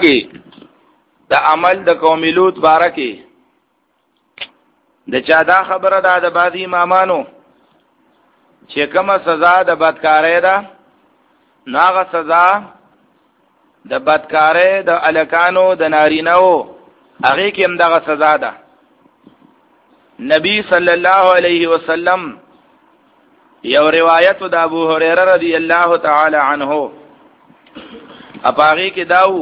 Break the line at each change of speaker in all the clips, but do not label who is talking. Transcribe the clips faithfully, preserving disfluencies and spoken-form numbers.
کې د عمل د قوم لوط باره کې د چا دا خبره ده د بعض امامانو چې کومه سزا د بدکارۍ ده نو هغه سزا د بدکارۍ د الکانو د نارینهو هغې کې هم دغه سزا ده. نبی صلی الله علیه وسلم یو روایت د ابو هريره رضی الله تعالی عنه اپاغي کې داو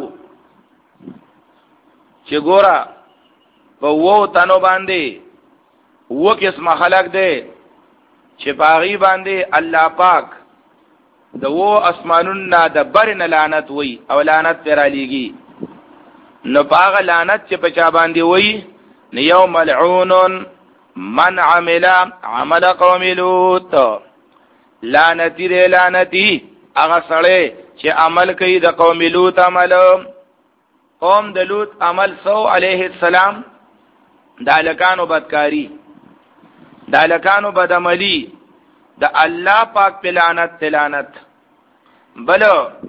چې ګورا په وو تنو باندې وو قسم خلق دی چې پاغي باندې الله پاک د وو اسمانونو د برن لعنت وای او لعنت پر علیږي نو پاغه لعنت چې په چا باندې وای نو یوم ملعون من عمل عمل قوم لوط لعنتی ری لعنتی هغه سړی چې عمل کوي د قوم لوط عمل قوم د لوط عمل سو علیه السلام د الکانو بدکاری د الکانو بدعملی د الله پاک په لعنت لعنت. بل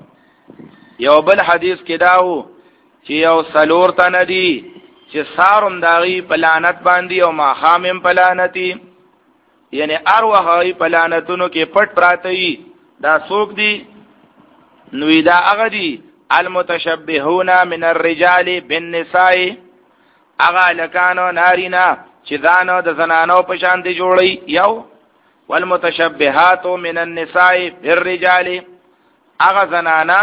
یو بل حدیث کې داو چې یو سلور تن دی چې سارم داغي په لعنت باندې او ما خامم په لعنتی یعنی ارواحي په لعنتونو کې پټ پراته وي دا څوک دي نو دا هغه دي المتشبهون من الرجال بالنساء هغه لکانو نارینا چې ځانو د زنانو په شان دي جوړي یو والمتشبهات من النساء بالرجال هغه زنانا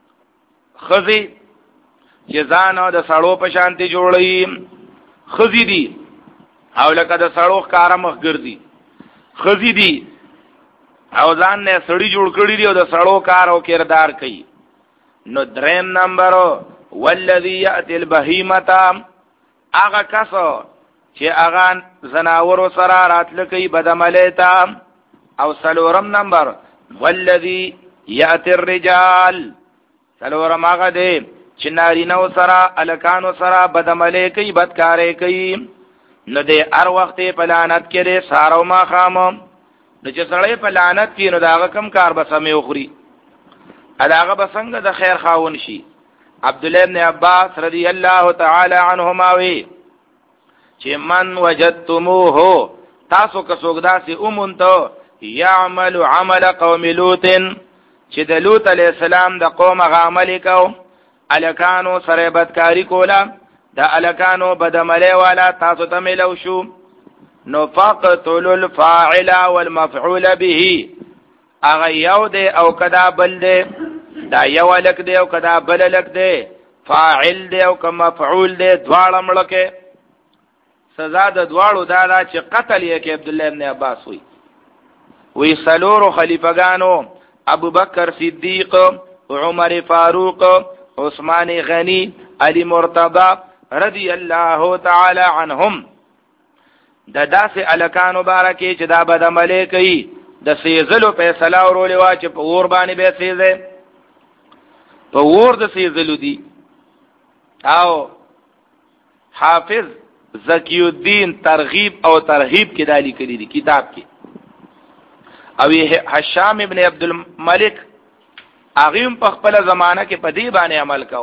خزي چې ځانو د سړو په شان دي جوړي خزي دي او لکه د سړو ښکارا مخ ګرځي خزي دي او ځان نه سړی جوړ کړی دی او د سړو کار او کردار کوي. نو دریم نمبر والذي ياتي البهيمه هغه کسو چې هغه زناورو سره راتل کوي بدعملیتا او سلورم نمبر والذي ياتي الرجال سلورم هغه دی چې نارینو سره الکانو سره بدعملی کوي بدکارې کوي نو د هر وخت په لعنت کې لري سارو ما خامو نو چې سړی په لعنت کې نو داغه کم کار به سمې وخوري اداغه به څنګه د خیر خاون شي. عبد الله ابن عباس رضی الله تعالی عنهما وی چې من وجدتموه تاسو که څوک داسې اومونته يعمل عمل قوم لوط چې د لوط علی السلام د قوم عمل کو الکانو سره بدکاری کولا د الکانو بدعملی والا تاسو ته ملو شو نو فقتل الفاعل والمفعول به اغه یو دی او کدا بل دی دا یو لک دی او کدا بل لک دی فاعل دی او کما مفعول دی دواړه ملکه سزا د دواړو دا دا چې قتل یې کې عبد الله ابن عباس وی وی سلور خلیفګانو ابو بکر صدیق عمر فاروق عثمان غنی علی مرتضی رضی الله تعالی عنهم د داسې الکانو بارکه چې دا بدعملی کوي د سیزلو فیصله ورولې وا چې په اور باندې به سیزه په اور د سیزلو دي. او حافظ زکی الدین ترغیب او ترهیب کې دالی کړی دي کتاب کې او هشام ابن عبد الملک اغیم په خپل زمانہ کې په دې باندې عمل کاو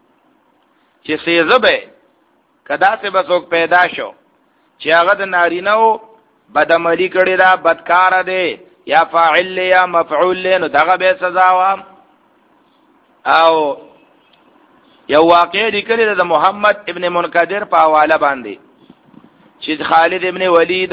چې سیزه به کدا څه بسوک پیدا شو چې هغه د نارینهو بدعملی کړی دا بدکار دی یا فاعل یا مفعول نو دغه به سزا وا. او یو واقع لیکلی د محمد ابن منقدر په حواله باندې چې خالد ابن ولید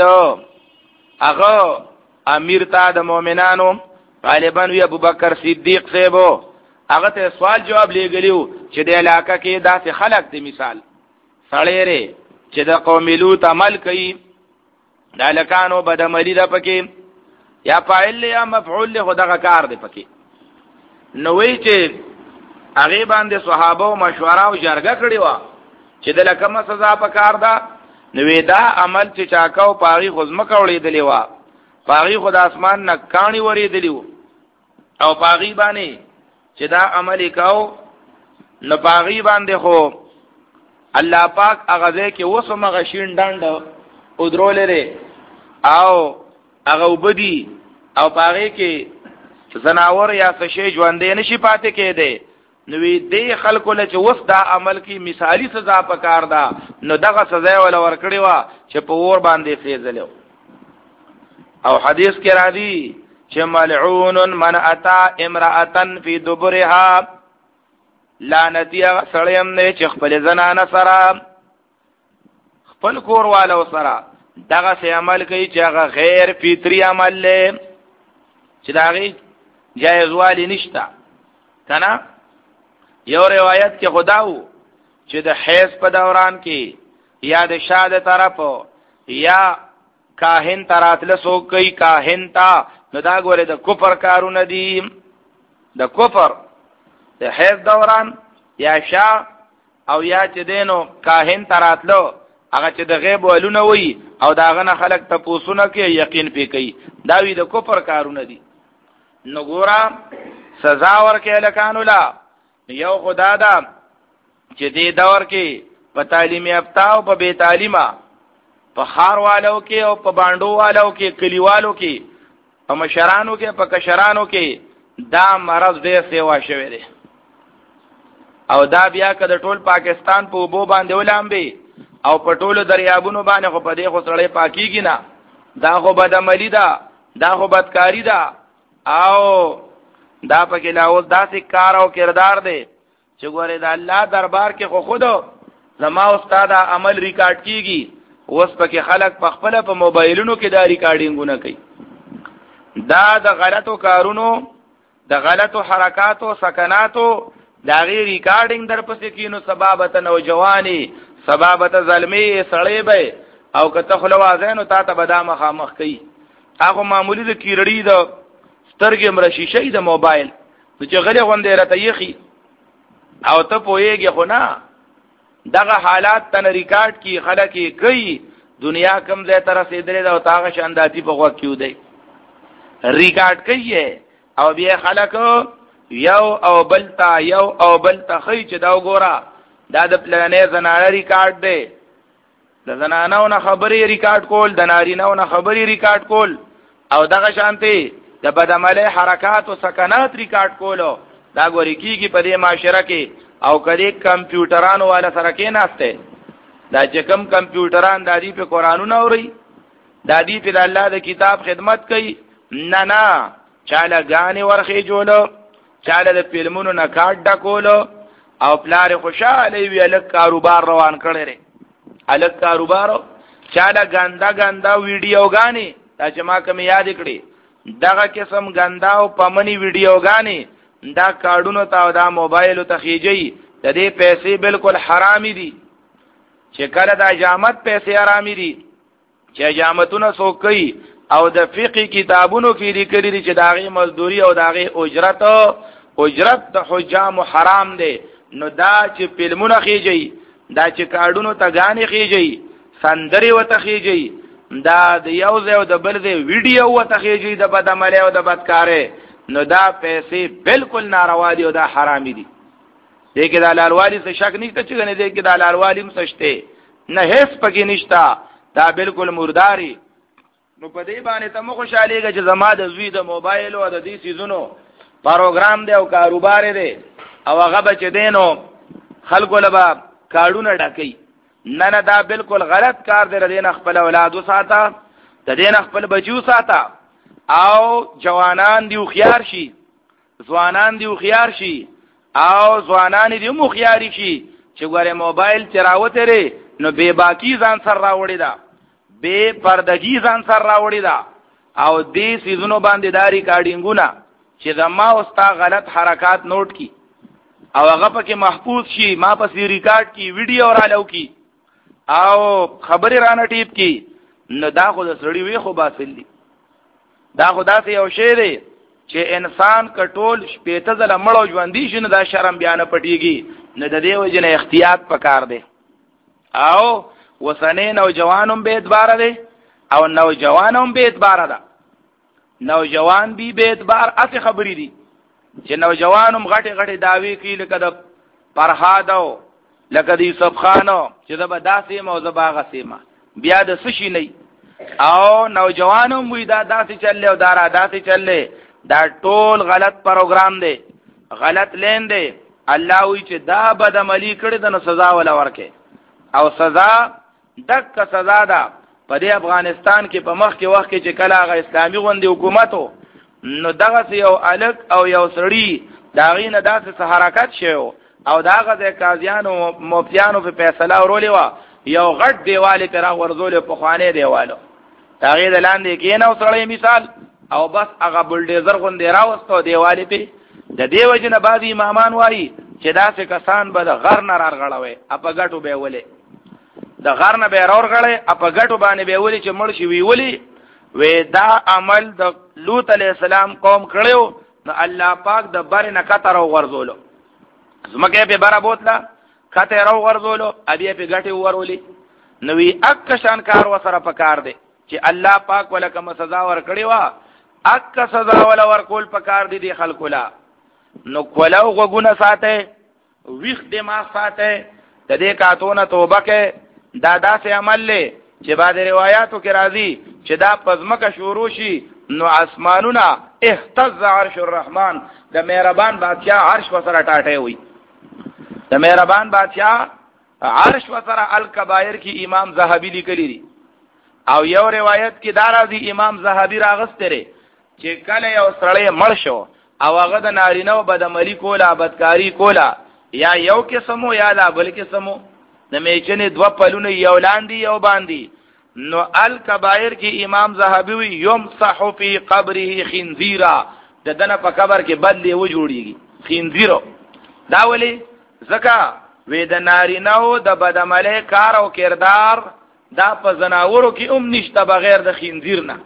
هغه امیر تا د مؤمنانو غالبا وی ابو بکر صدیق صاحب هغه ته سوال جواب لګلیو چې د علاقه کې داسې خلق دی مثال سړی ری چې د قوم لوط عمل کوي د الکانو بدعملی ده پکې یا فاعل یا مفعول له دغه کار دی پکې نو وی چې هغه باندې صحابه او مشوره او جرګه کړی و چې د لکمه سزا په کار ده نو دا عمل چې چاکاو پاغي خزمه کوړې دلی و پاغي خد اسمان نه کانی وری دلیو او پاغي باندې چې دا عمل وکاو نو پاغي باندې خو الله پاک هغه کې وسمه غشین ډاند او درولره او هغه وبدي او پاغي کې زناور یا څه شی ژوندې نشي پاتې کېده نو دې خلکو له چې وس دا عمل کی مثالی سزا پکار دا نو دغه سزا ولا ورکړي وا چې په ور باندې فیضلو. او حدیث کې راځي چې ملعون من اتا امرأتن فی دبرها، لعنتی سړیم نه چې خپل زنانه سره خپل کور والو سره دغه سي عمل کوي چې هغه غیر فطری عمل له چې داغي جایز والی نشتا کنه. یو روایت کې خداو چې د حیض په دوران کې یا د شاده طرف یا کاهن تراتله سو کوي کاهن تا نو دا ګوره د کفر کارونه دي، د کفر د حیض دوران یا شا او یا چې دینو کاهن تراتلو هغه چې د غیب ولونه وي او داغه نه خلق تپوسونه کوي یقین پې کوي، دا وی د کفر کارونه دي. نو ګورا سزا ورکې لکانو لا یو خدا دا چې دې دور کې په تعلیم یافته او په بے تعلیمه په خار والو کې او په باندو والو کې کلیوالو کې په مشرانو کې په کشرانو کې دا مرض ډېر سیوا شوی دی. او دا بیا کده ټول پاکستان په وبو باندې ولامبي او په ټولو دریابونو باندې خو په دې خو سړی پاکیږي نه، دا خو بدعملی ده، دا خو بدکاری ده. او دا پکې لا اوس داسې کار او کردار دی چې ګوره د الله دربار کې خو خود زما استاد عمل ریکارډ کیږي، اوس پکې خلک په خپل په موبایلونو کې دا ریکارډینګونه کوي. دا د غلطو کارونو د غلطو حرکاتو سکناتو دا غي ریکارډینګ در پسې کینو سبابت نوجوانی سبابت ظلمی سړی به او که تخلو وازینو تا ته بدا مخامخ کوي. هغه معمولی د کیرړی د سترګې مرشیشې د موبایل چې غلې غوندې راته یخي او ته پوهیږي خو نه دغه حالات تن ریکارډ کی خلک کوي دنیا کم ځای تر رسیدلې دا او تاغه شانداتی په وخت کیو دی ریکارډ کوي او بیا خلک یو او بلتا یو او بلتا خی چې دا وګوره دا د پلانې زنانه ریکارډ دی، د زنانو نه خبرې ریکارډ کول، د نارینهو نه خبرې ریکارډ کول او دغه شانتي د بدعملی حرکات او سکنات ریکارډ کولو دا ګوري کیږي په دې معاشره کې. او کله کمپیوټرانو والا سره کې ناشته دا چې کم کمپیوټران د دې په قرانونه اوري د دې په الله د کتاب خدمت کوي نه نه چاله غانې ورخې جوړو چاله د فلمونو نه کارت ډکولو او پلار خوشاله وی الک کاروبار روان کړي ری الک کاروبار چاله ګندا ګندا ویډیو غانې دا چې ما کوم یاد کړی دغه قسم ګندا او پمنی ویډیو غانې دا کارډونو ته او دا موبایل ته خېجي د دې پیسې بالکل حرامي دي. چې کله دا جامت پیسې حرامي دي چې جامتونه سوکي او د فقہی کتابونو کې لیکلي دي چې داغه مزدوري او داغه اجرت اجرت د حجام حرام دي. نو دا چې فلمونه خېجي دا چې کارډونو ته غانې خېجي سندري وته خېجي دا د یو ځای او د بل ځای ویډیو وته خېجي د بدعملی او د بدکارې نو دا پیسې بالکل ناروا دي او دا حرامي دي. دې کې د لالوالي څه شک نشته چې نه دې کې د لالوالي مسشته نه هیڅ پکې نشته، دا بالکل مرداري. نو په دې باندې ته مو خوشاليږي چې زما د زوی د موبایل او د دې سيزونو پروګرام دی او کاروبار دی او هغه بچ دینو خلکو لبا کارډونه ډکې نه نه دا بالکل غلط کار دی. دین خپل اولاد وساته د دین خپل بچو ساته او جوانان دی خيار شي ځوانان دی خيار شي او ځوانان دی مو خياري شي چې ګوره موبایل چراوته ری نو بے باکی ځان سر راوړی دا بے پردگی ځان سر راوړی دا او دې سيزونو باندې داری کارډینګونه چې زما اوستا غلط حرکات نوٹ کی او هغه پکې محفوظ شي ما پسې ریکارډ کی ویډیو رالو کی او خبري رانه ټیپ کی نو دا خو د سړی وی خو باطل دي. دا خدا سي یو شی دی چې انسان کټول شپېته ځله مړو ژوندۍ شي نو دا شرم بیان پټيږي نه د دې وجنه احتیاط پکار دی. او وسنه نوجوانم به اعتبار دی او نوجوانم به اعتبار ده. نوجوان بي به اعتبار اته خبرې دي چې نوجوانم غټي غټي داوی کوي لکه د فرهادو لکه د یوسف خانو چې زبا داسې مو زبا غسیمه بیا د سشي نه او نوجوانم وې دا داسې چلې او دارا داسې چلې دا ټول غلط پروګرام دی غلط لین دی الله وی چې دا بد عملی کړی د نو سزا ولا ورکه او سزا دک سزا ده په دې افغانستان کې په مخ کې وخت کې چې کله هغه اسلامي غوندي حکومتو نو دغه یو الک او یو سړی دا غینه داسې حرکت شوی او داغه د قاضیانو مفتیانو په فیصله ورولې وا یو غټ دیواله پر ورزول په خوانه دیوالو هغه د لاندې کې نو سړی مثال او بس هغه بلډیزر غوندي راوستو دیواله په د دیو جن بعض امامان وایي چې داسې کسان به د غر نه راغړوي اپا غټو به ولې د غر نه به راغړې اپا غټو باندې به ولې چې مړ شي وی ولې وې دا عمل د لوط علی السلام قوم کړو نو الله پاک د بر نه کتر او ورزولو زمکه په بارا بوتلا کته راو ورزولو ابي په غټي ورولي نو وی اک شان کار وسره پکار دی چې الله پاک ولکم سزا ور کړی وا اک سزا ولا ور کول پکار دی دی خلکو لا نو کولو غوګونه ساته ویخ دې ما ساته د دې کاتونه توبه کې دا داسې عمل لې چې بعد روایتو کې راځي چې دا پزمکه شروع شي نو اسمانونه اهتز عرش الرحمن د مهربان بادشاہ عرش وسره ټاټه وي د مهربان بادشاہ عرش وسره الکبائر کې امام زاهبی لیکلی دي او یو روایت کې دا راځي امام زاهبی راغستره چې کله یو سړی مړ شو او هغه د نارینه بدعملی کوله بدکاری کوله یا یو قسمو یا لا بل قسمو د میچنه دو پلونه یو لاندې یو باندې نو الکبائر کې امام زاهبی وی یمسح فی قبره خنزیرا د دنه په قبر کې بدلی و جوړیږي خنزیرو دا ولی زکا وې د نارینه د بدعملی کار او کردار دا په زناورو کې هم نشته بغیر د خنزیر نه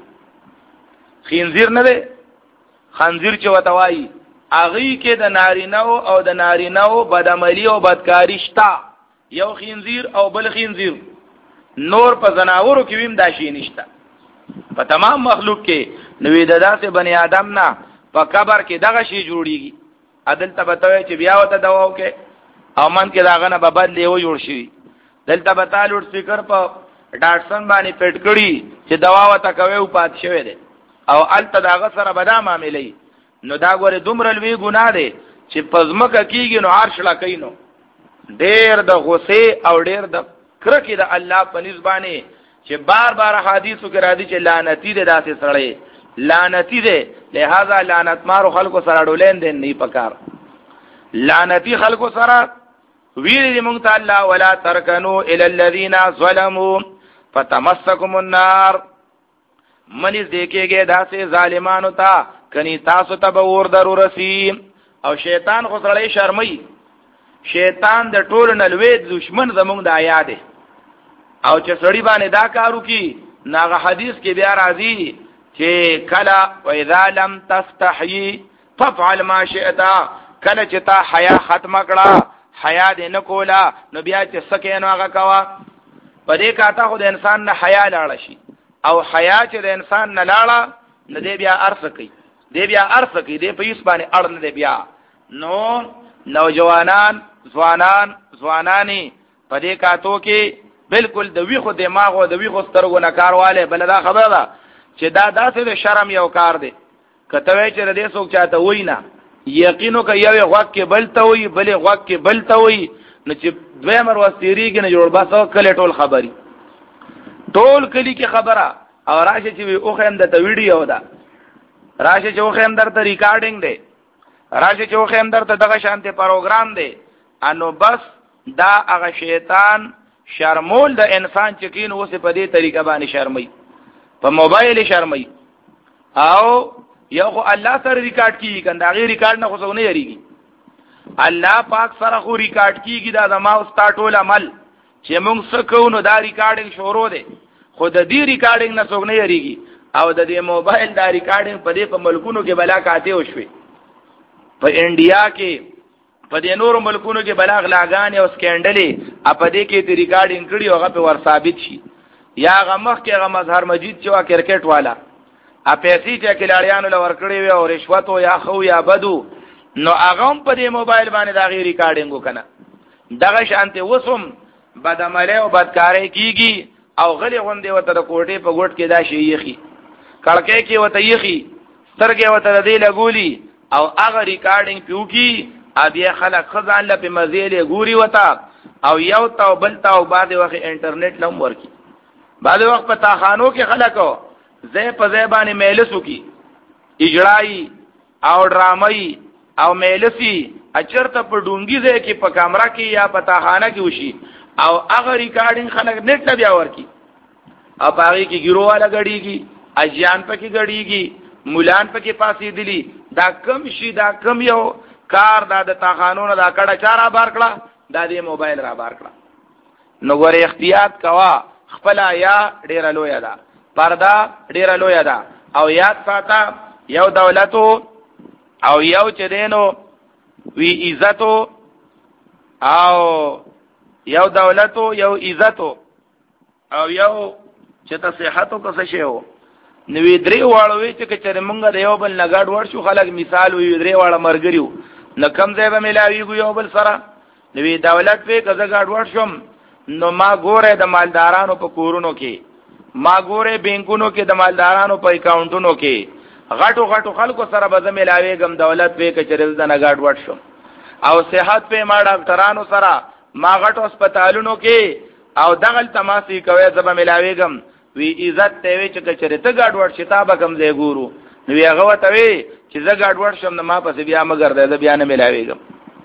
خنزیر نه دی خنزیر چې وتوای اغي کې د نارینه او د نارینه بدعملی او بدکاری شتا یو خنزیر او بل خنزیر نور په زناورو کې ویم دا شي نشته په تمام مخلوق کې نوې د داسې بنی آدم نه په قبر کې دغه شی جوړیږي عدل تبتوي چې بیا وته دوا وکي او من کې داغه نه ببد لی و جوړ شي دلته بتا لوډ سپیکر په ډاټسن باندې پټ کړي چې دوا وته کوي او پات شوی دی او الته داغه سره بدا معاملې نو دا ګوره دومره لوی ګناه دی چې پزمکه کیږي نو عرش لا کینو ډېر د غصه او ډېر د کرکې د الله په نسبانه چې بار بار حدیثو کې راځي چې لعنتی دی داسې سړی لعنتی دی لہذا لعنت مارو خلکو سره ډولین دي نه پکار لعنتی خلکو سره ویل دي مونږ ته الله ولا ترکنو الی الذین ظلموا فتمسکم النار منځ دیکھېږي داسې ظالمانو ته کني تاسو ته به ور ضرورسي او شیطان خو سره شرمي شیطان د ټول نلوي دشمن زمونږ د آیات او چې سړی باندې دا کارو کی ناغه حدیث کې بیا راځي چې کلا و اذا لم تستحي فافعل ما شئت کله چې تا حیا ختم کړه حیا دې نه کولا نو بیا چې سکه نو هغه کوا په دې کاته خو د انسان نه حیا لاړ شي او حیا چې د انسان نه لاړه نه دی بیا ارث کوي دی بیا ارث کوي دی په یوس باندې اړ نه دی بیا نو نوجوانان ځوانان ځوانانی په دې کاتو کې بالکل د ویخو دماغ او د ویخو سترګو نه کارواله بل دا خبره ده چې دا داسې د شرم یو کار دی کته وی چې دې څوک چاته وای نه یقینو که یو غوږ کې بل ته وای بل غوږ کې بل ته وای نو چې دوی مر وستېریږي نه جوړ باسو کله ټول خبري ټول کلی کې خبره او راشه چې او خیم د ته ویډیو ده راشه چې او خیم درته ریکارډینګ دی راشه چې او خیم درته دغه شانته پروګرام دی انو بس دا هغه شیطان شرمول د انسان چې کین اوسه په دې طریقه باندې شرمي په موبایل شرمي او یو خو الله سره ریکارډ کیږي کنده غیر ریکارډ نه خو څو نه یریږي الله پاک سره خو ریکارډ کیږي دا زما او سٹارټول عمل چې موږ څه کوو نو دا ریکارډینګ شروع دی خو د دې ریکارډینګ نه څو نه یریږي او د دې موبایل دا ریکارډینګ په دې په ملکونو کې بلا کاته وشوي په انډیا کې په دې نورو ملکونو کې بلاغ لاګان او سکینډلې په دې کې د ریکارډینګ کړي هغه په ور ثابت شي یا غمخ کې غ مظهر مجید چې وا کرکټ والا ا پیسې چې کلاړیانو لور کړی وي او رشوت او یا خو یا بدو نو هغه په دې موبایل باندې دا غیر ریکارډینګ وکنه دغه شانته وسم بدعمله او بدکارۍ کیږي او غلی غوندې وته د کوټې په ګوټ کې دا شي یخي کړکې کې وته یخي سترګې وته دې لګولي او هغه ریکارډینګ پیو کی ابي خلق خزان له په مزيله ګوري وتا او یو تا بل تا او بعد وخت انټرنیټ لم ورکی بعد وخت په تاخانو کې خلکو زې په زې باندې میلسو کی اجرایی او ډرامای او میلسی اچرته په ډونګي ځای کې په کیمرا کې یا په تاخانه کې وشي او هغه ریکارډینګ خلک نت ته بیا ورکی او هغه کې ګیرو والا غړیږي اجیان پکې غړیږي مولان پکې پاسې دي دا کم شي دا کم یو کار دا د تاخانونو دا کډه چارا بار کړه دا دې موبایل را بار کړه نو ګوره احتیاط کوا خپل یا ډیر لوی ده پردا ډیر لوی ده او یاد ساته یو دولتو او یو چې دینو وی عزتو او یو دولتو یو عزتو او یو چې ته صحتو کو څه شیو نوې درې واړو چې چې موږ د یو بل نګاډ ور شو خلک مثال وی درې واړه مرګریو نو کم ځای به ملاویږي یو بل سره نوې دولت په کزه گاډ ور شم نو ما ګوره د مالدارانو په کورونو کې ما ګوره بینکونو کې د مالدارانو په اکاونټونو کې غټو غټو خلکو سره به ملاویږم دولت په کچرل د نګاډ ور شم او صحت په ما ډاکټرانو سره ما غټو هسپتالونو کې او دغل تماسي کوي زب ملاویږم وی عزت ته وی چې کچره ته گاډ ور شتا به کم ځای ګورو نو هغه وته وی چې زه گاډ ور شم نو ما پس بیا مگر د بیا نه ملاویږم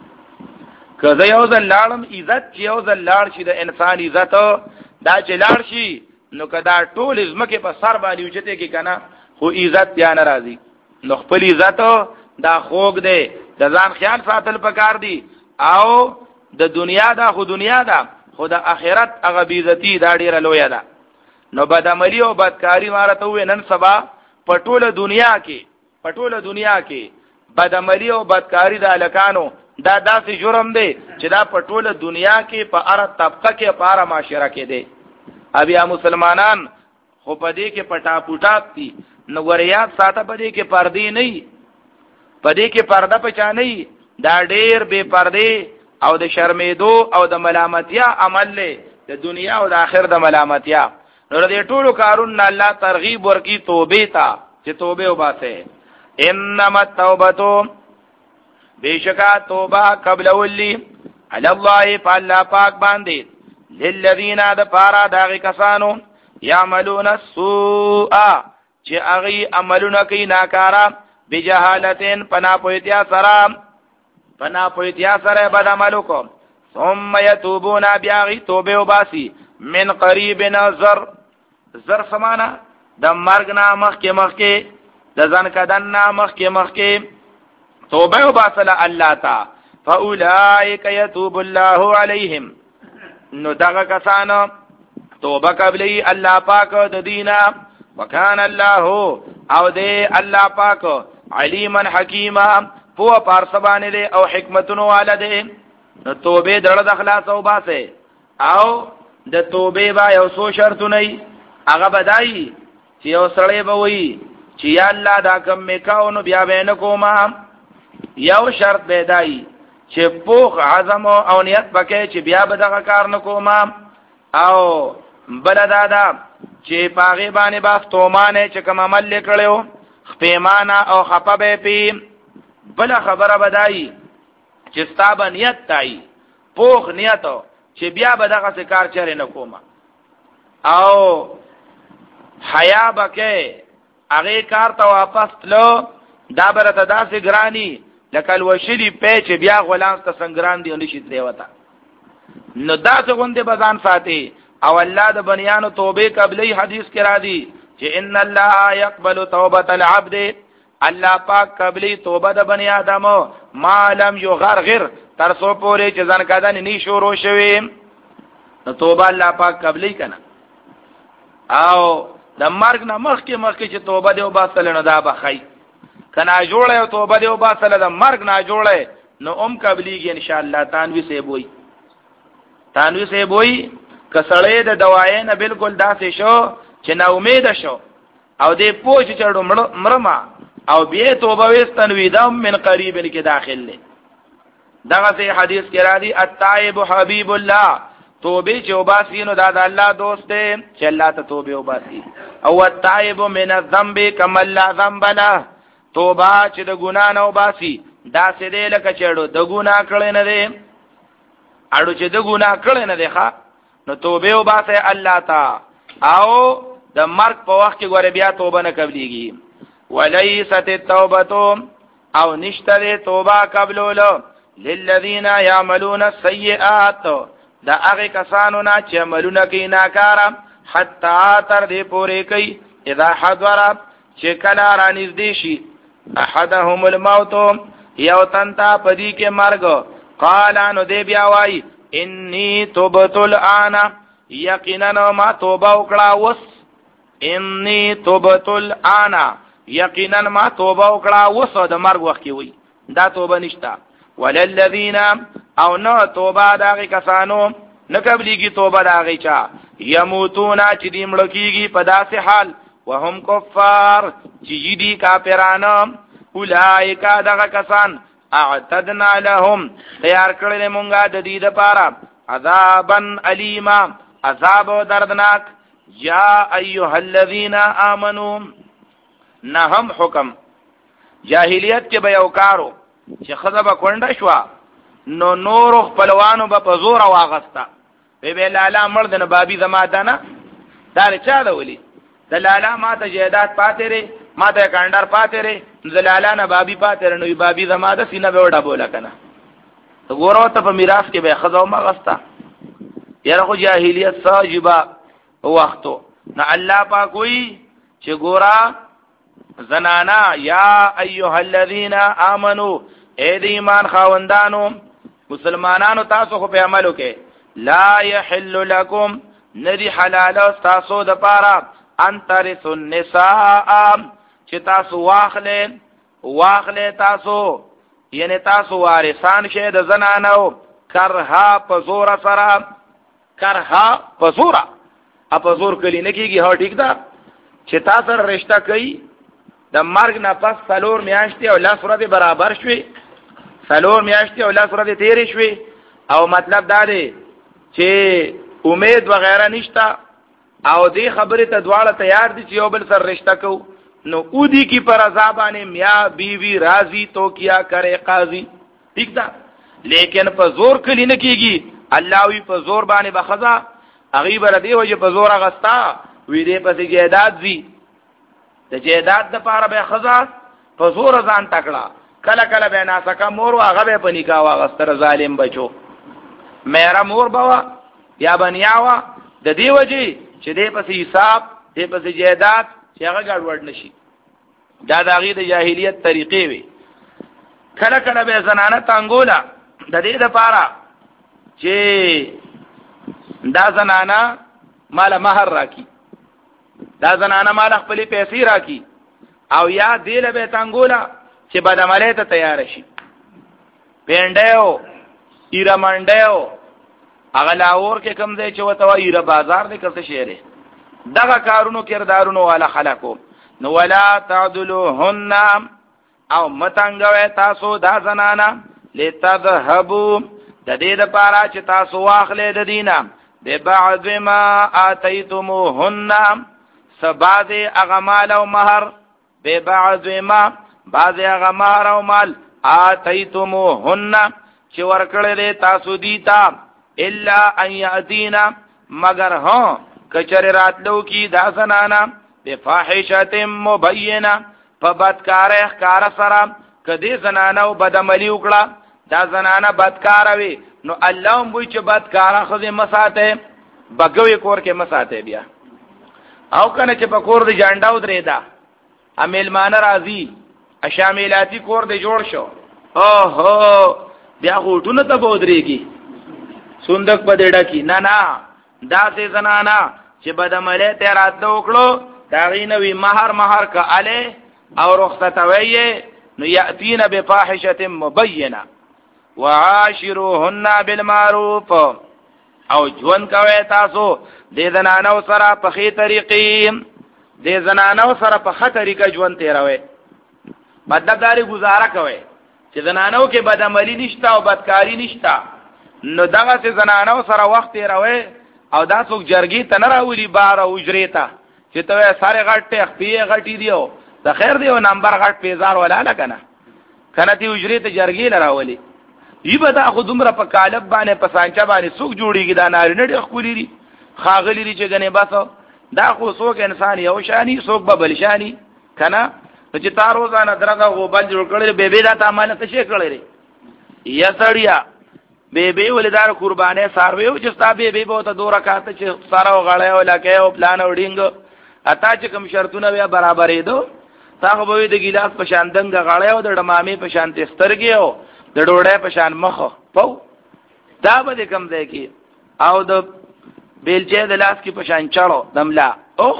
کله یو ځل لاړم عزت چې یو ځل لاړ شي د انسان عزت دا چې لاړ شي نو کدا ټول ازمکه په سر باندې وچته کې کنه خو عزت یا ناراضي نو خپل عزت دا خوګ دی د ځان خیال ساتل پکار دی او د دنیا دا خو دنیا دا خو د آخرت هغه بیزتی دا ډیره لوی ده نو بدعملی او بدکاری مارته وې نن سبا پټوله دنیا کې پټوله دنیا کې بدعملی او بدکاری د الکانو دا داسې جرم دی چې دا پټوله دنیا کې په اره طبقه کې په اره معاشره کې دی ابیا مسلمانان خو په دې کې پټا پټات دي نو وريات ساته په دې کې پردي نه په دې کې پرده پچا نه دا ډېر بے پردې او د شرمېدو او د ملامتیا عمل له د دنیا او د آخر د ملامتیا نو دې ټولو کارون الله ترغیب ورکی توبه تا چې توبه وباسه انما التوبه بیشکا توبه قبل ولی علی الله فالله پاک باندې للذین د پارا داغی کسانو یعملون السوء چې اغي عملونه کوي ناکارا بجهالتن پنا پویتیا سره پنا پویتیا سره بد عملو کو ثم یتوبون بیاغی توبه وباسی من قریب نظر زر سمانا د مرګ نه مخ کې مخ کې د ځان کدن نه مخ کې مخ کې توبه وباسل الله تا فاولائک یتوب الله علیهم نو دغه کسانو توبه قبلی الله پاک د دینا وکان الله او دې الله پاک علیما حکیما په پارسبانه دې او حکمتونو والده نو توبه دړه د اخلاص او باسه او د توبه با یو سو شرط نه هغه بدای چې یو سړی به وي چې یا الله دا کم میکاو نو بیا به نه کومه یو شرط بدای چې پوخ عزم او نیت پکې چې بیا به دغه کار نه کومه او بلدادا چې پاغي باندې باس تومانه چې کوم عمل لیکلو خپېمانه او خپبه پی بل خبره بدای چې ستاب نیت تای پوخ نیت چې بیا به دغه کار چره نه کومه او حیا بکې هغه کار ته واپس لو دا برته داسې ګرانی لکه الوشلی پیچ بیا غلام ته سنگران دی نشي دی وتا نو دا څنګه بزان ساتي او الله د بنیانو توبه قبلی حدیث کرا دی چې ان الله يقبل توبه العبد الله پاک قبلی توبه د بنی آدم ما لم یغرغر تر سو پورې چې ځان کدن ني شروع شوي نو توبه الله پاک قبلی کنا او د مرګ نه مخکې مخکې چې توبه دی او باسل نه دا بخای کنا جوړه او توبه دی او باسل د مرګ نه جوړه نو ام قبلیږي ان شاء الله تانوی سے بوئی تانوی سے بوئی کسړې د دوايي نه بالکل داسې شو چې نا امید شو او دې پوج چړو مرما او بیا توبه وستنوي دم من قریب کې داخل له دغه سي حدیث کې را دي التائب حبیب الله توبه چې وباسینو دا د الله دوست دی چې الله ته توبه وباسي او التائب من الذنب كما لا ذنب له توبه چې د ګنا نه وباسي دا سې دی لکه چېړو د ګناه کړی نه دی اړو چې د ګناه کړی نه دی ښه نو توبه وباسه الله تا او د مرګ په وخت کې ګوره بیا توبه نه قبليږي وليست التوبه او نشته توبه قبلولو للذین یعملون السیئات دا هغه کسانو نه چې عملونه کوي ناکاره حتا تر دې پورې کوي اذا حضر چې کله را نږدې شي احدهم الموت یو تنتا پدی کې مرګ قال نو دې بیا وای انی توبت الان یقینا ما توبه وکړه وس انی توبت الان یقینا ما توبه وکړه وس د مرګ وخت کې وای دا توبه نشتا وللذین او نو توبه داغی کسانو نقبلیگی توبه داغی چا یموتونا چی دی مڑکیگی پداس حال وهم کفار چی دی کافرانو اولائکا داغا کسان اعتدنا لهم تیار کرلی منگا ددید پارا عذابا علیما عذاب دردناک یا ایوها الذین آمنو نهم حکم جاہلیت کے بیوکارو چې خزه به کونډه شو نو نور خپلوانو به په زور واغستا به به لالا مرد نه بابي زما دانا دا چا دا ولي د لالا ماته جیدات پاتې ری ماته کاندار پاتې ری د لالا نه بابي پاتې نو بابي زما د سینه به وډا بولا کنه تو ګورو ته په میراث کې به خزه ما غستا یره خو جاهلیت ساجبا وختو نه الله پاک وی چې ګورا زنانا یا ایها الذین آمنو اے دی ایمان خاوندانو مسلمانانو تاسو خو په عملو کې لا یحل لکم ندی حلال تاسو د پاره ان ترثوا النساء چې تاسو واخلې واخلې تاسو یعنی تاسو وارثان شه د زنانو کرها په زور سره کرها په زور په زور کلی نه کیږي هو ټیک ده چې تاسو رشتہ کوي د مرګ نه پس څلور میاشتې او لاس ورځې برابر شوي څلور میاشتې او لاس ورځې تیرې شوي او مطلب دا دی چې امید وغیرہ نشتا او دې خبرې ته دواړه تیار دي چې یو بل سره رشتہ کو نو او دی کی پر عذابانه میاں بیوی راضی تو کیا کرے قاضی ٹھیک ده لیکن په زور کلی نه کیږي الله وی په زور باندې بخزا غیب ر دی وجه په زور غستا وی دې په جیداد زی د جیداد د پاره به خزا په زور ځان تکړه کله کله به ناسکه مور واغه به په نکاح واغستر ظالم بچو میرا مور بوا یا بنیاوا د دې وجه چې دې په حساب دې په جیداد چې هغه ګډوډ نشي دا د هغه د جاهلیت طریقې وي کله کله به زنانه تانګولا د دې د پاره چې دا زنانه مال مہر راکی دا زنانه مال خپل پیسې راکی او یا دیل به تانګولا چې بدعمله ته تیار شي پینډیو ایرا منډیو هغه لاور کې کم دی چې وته ایرا بازار دې کته شهره دغه کارونو کردارونو والا خلقو نو ولا تعدلوهن او متنګوي تاسو دا زنانه لتذهبوا د دې لپاره چې تاسو واخلې د دینه به بعض ما اتیتموهن سبعد اغمال او مہر به بعض ما بعض اغمال او مال اتیتموهن چې ورکړې تاسو دیتا الا ان یاتینا مگر هو کچره راتلو کی دا زنانا بفاحشه مبینه فبدکار اخکار سره کدی زنانا او بدعملی وکړه دا زنانا بدکار وي نو الله هم وی چې بدکار خزه مساته بګوي کور کې مساته بیا او کنه چې په کور د جانډاو درې دا امیل مان راضی اشامیلاتی کور د جوړ شو او هو بیا غوټونه ته بودريږي صندوق په ډډه کې نه نه دا سه زنانا چې بدعمله ته راتلو وکړو دا غینوي مہر مہر کا اله او رخصت وی نو یاتینا بفاحشه مبینه وعاشروهن بالمعروف او ژوند کوي تاسو د زنانو سره په خې طریقې د زنانو سره په خې طریقې ژوند تیروي مطلب داري گزاره کوي چې زنانو کې بدعملی نشتا او بدکاری نشتا نو دغه چې زنانو سره وخت تیروي او دا څوک جرګي ته نه راولي بار او اجريتا چې ته ساره غټه خپې غټي دیو د خیر دیو نمبر غټ پیزار ولا لکنه کنه تی اجره ته جرګې لراولي دی به دا خو دومره په کالب باندې په سانچا باندې څوک جوړیږي دا نارینه ډېر خولي دي خاغلی دي چې غنې بس دا خو څوک انسان یو شانی څوک به بل شانی کنه چې تا روزانه درغه غوبل جوړ کړل به به دا تامانه څه شي کړل یا سړیا به به ولدار قربانه ساروي او چې ستا به به بہت دوه رکعات چې سارا غړې او لکه او پلان وډینګ اتا چې کوم شرطونه بیا برابرې دو تا خو به د ګلاس په شان دنګ غړې او د ډمامې په شان تسترګي او د ډوړې په شان مخ پاو دا به کم دی کی او د بیلچې د لاس کې په شان چاړو دملا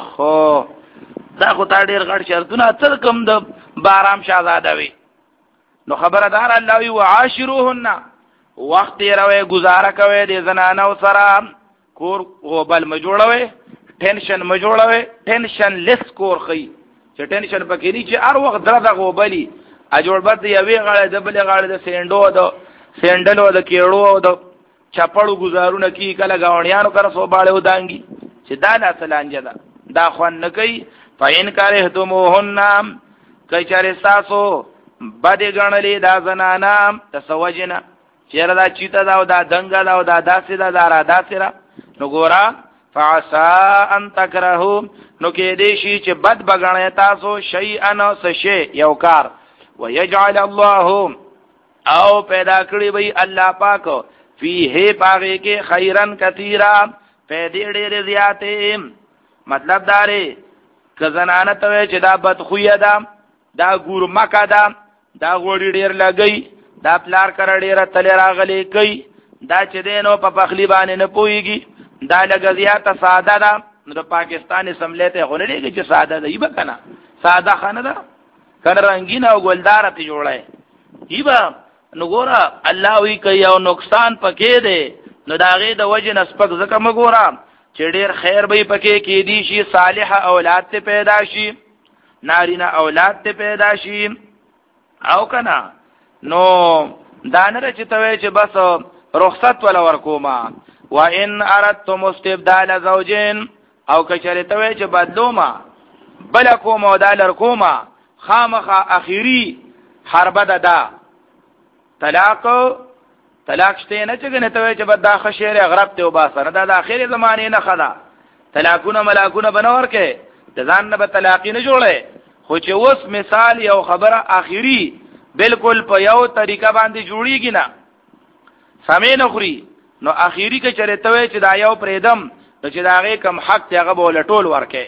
اوه دا خو تا ډېر غړ شرطونه تل کوم د بارام شاهزاده وي نو خبردار الله وی وعاشروهن وخت یې راوي گزاره کوي د زنانو سره کور غوبل م جوړوي ټینشن م جوړوي ټینشن لیس کور خي چې ټینشن پکې نه چې هر وخت درته غوبلي ا جوړ بد یوې غاړه د بلې غاړه د سینډو د سینډلو د کېړو د چپړو گزارونه کی کله گاونیانو کر سو باړو دانګي چې دا نه سلانجه ده دا خوان نه کوي فین کاره تموهن کای چاره تاسو بده غنلې دا زنانا تسوجنا چیرې دا چیتا دا او دا دنګا دا او دا داسې دا دارا داسره نو ګورا فعسى ان تکرهو نو کې دې شي چې بد بغنې تاسو شیئا نو سشي یو کار ويجعل الله او پیدا کړی وي الله پاک فيه پاغه کې خیرن کثیرا پیدا ډېر زیاتې مطلب داره که زنانه ته چې دا بد خویا ده دا ګور مکه ده دا غوړي ډېر لګي دا پلار کړه ډېر تل راغلي کوي دا چې دینو په پخلی باندې نه پويږي دا لګ زیاته ساده ده نو د پاکستاني سملته غوړي لګي چې ساده ده ایبه کنه ساده خانه ده کله رنگین او ګلدار ته جوړه ایبه نو ګوره الله وی کوي او نقصان پکې ده نو داغه د وجه نسبت زکه مګوره چې ډېر خیر به پکې کې دي شي صالح اولاد ته پیدا شي نارینه اولاد ته پیدا شي او کنا نو دانره چې توې چې بس رخصت ولا ورکوما وان اردتم استبدال زوجين او کچره توې چې بدلوما بل کوم او دالر کوما خامخه اخیری حربه ده دا طلاق طلاق شته نه چې نه توې چې بد داخه شعر غرب ته وباسره دا د اخیری زمانه نه خدا طلاقونه ملاکونه بنور کې د ځان نه به طلاقی نه جوړه خو چې اوس مثال یو خبره اخیری بالکل په یو طریقه باندې جوړیږي نه سمې نخري نو اخیری کې چرته وي چې دا یو پریدم چې داغه کم حق ته هغه بوله ټول ورکه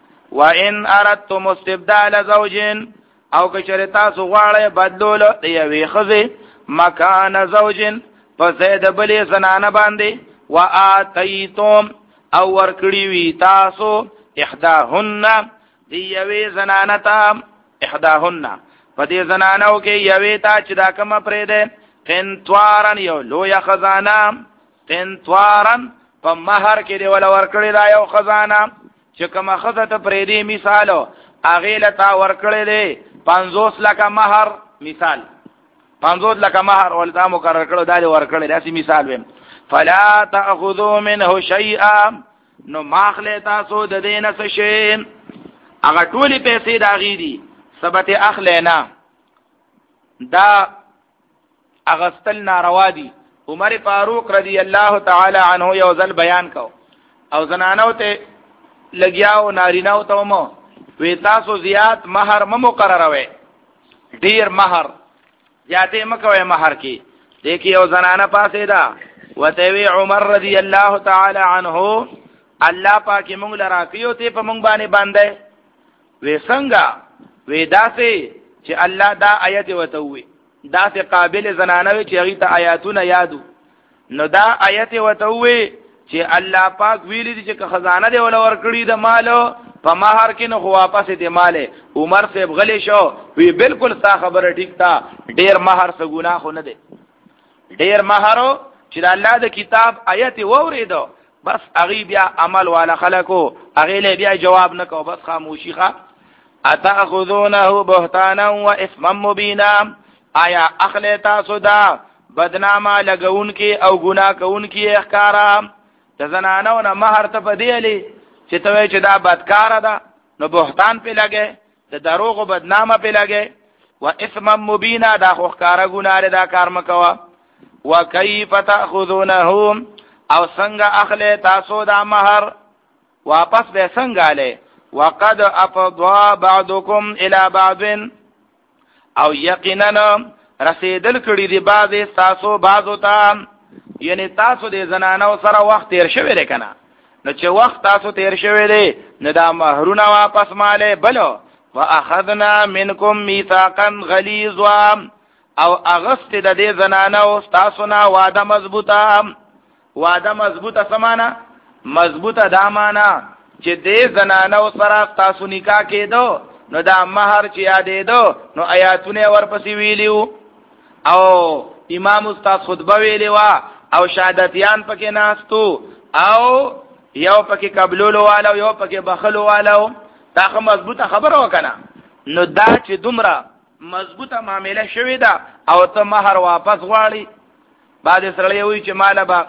وان اردتم استبدال زوج او که چرته سو غواړي بدلول دی وی خزه مکان زوج فزید بلې زنانه باندې واتیتم او ورکړی وی تاسو احداهن دی یوی زنانتا احداهن په دې زنانو کې یوی تا چې دا کوم پرې ده قنطوارن یو لوی خزانه قنطوارن په مہر کې دی ول ورکړی دا یو خزانه چې کوم خزه ته پرې دی مثالو اغه لتا ورکړی دی پنځوس لک مہر مثال پنځوس لک مہر ولدا مقرر کړو دا ورکړی داسې مثال ویم فلا تاخذوا منه شيئا نو ماخله تاسو د دینه څه شي هغه ټولي پیسې دا غي دي ثبت اخلینا دا اغستل ناروا دي عمر فاروق رضی الله تعالی عنہ یو ځل بیان کو او زنانو ته لګیاو ناریناو ته مو وی تاسو زیات مہر م مقرروي ډیر مہر زیاته مکوي مہر کې دیکي او زنانه پاسې دا وتوی عمر رضی الله تعالی عنہ الله پاکي مونږ لرا کیو ته په مونږ باندې باندې وې څنګه وې داسې چې الله دا آیت وتوي داسې قابل زنانه وي چې هغه ته آیاتونه یادو نو دا آیت وتوي چې الله پاک ویلي دي چې خزانه دی ول ورکړي د مالو په مہر کې نو واپس دي مال عمر صاحب غلی شو وی بالکل تا خبره ټیک تا ډیر مہر څه ګناه خو نه دی ډیر مہر چې الله د کتاب آیت ووریدو بس اغي بیا عمل والا خلکو اغي له بیا جواب نکو بس خاموشي ښه اتاخذونه بهتانا واثما مبینا آیا اخلی تاسو دا بدنامه لګون کې او ګناه کون کې احکارا د زنانو نه مہر ته بدیلی چې ته چې دا بدکار ده نو بهتان په لګي د دروغ او بدنامه په لګي و اثم مبینا دا خو ښکارا ګناه دا کار مکوا وکیف تاخذونه او څنګه اخله تاسو دا مہر واپس به څنګه اله وقد افضى بعضكم الى بعض او یقینا رسیدل کړي دی بعضی تاسو بعضو ته یعنی تاسو د زنانو سره وخت تیر شوی دی کنه نو چې وخت تاسو تیر شوی دی نه دا مہرونه واپس ماله بلو واخذنا منکم میثاقا غلیظا او اغست د دې زنانو تاسو نه وعده مضبوطه وعده مضبوطه سمانا مضبوطه دا معنا چې دې زنانو سره تاسو نکاح کېدو نو دا مہر چې یادې دو نو آیاتونه ورپسې ویلیو او امام استاد خطبه ویلی وا او شهادتيان پکې ناستو او یو پکې قبولولو والو یو پکې بخلو والو دا خو مضبوطه خبره وکنه نو دا چې دومره مضبوطه معاملې شوې ده او ته مہر واپس غواړي بعد سره وی چې مال به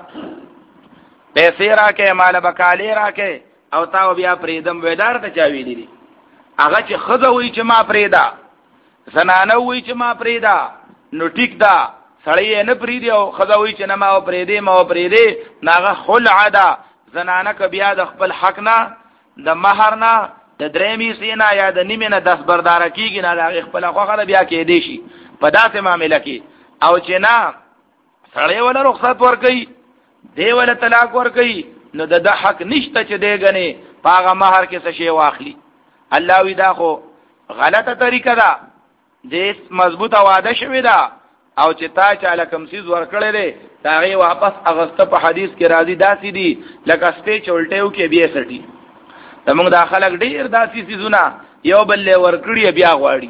پیسې راکې مال به کالی راکې او تا بیا پریدم وېدار ته چا ویلي دي هغه چې خزه وی چې ما پریدا زنانه وی چې ما پریدا نو ټیک دا سړی نه پریدي او خزه وی چې نه ما پریدي ما پریدي ناغه خلع ده زنانه ک بیا د خپل حق نه د مہر نه د درېمی سینا یا د نیمه نه دس بردار کیږي نه د خپل خوغه بیا کې دی شي په داسې معاملې کې او چې نه سړی ولا رخصت ورکړي دی ولا طلاق ورکړي نو د حق نشته چې دی غني پاغه مہر کې څه شی واخلي الله وی دا خو غلطه طریقه ده دې مضبوطه وعده شوی ده او چې تا چاله کوم سیز ورکړل دی هغه واپس اغسطه په حدیث کې راځي داسې دي لکه سټې چولټیو کې بیا سټي زموږ د خلک ډیر داسې سيزونه یو بل له ورکړي بیا غواړي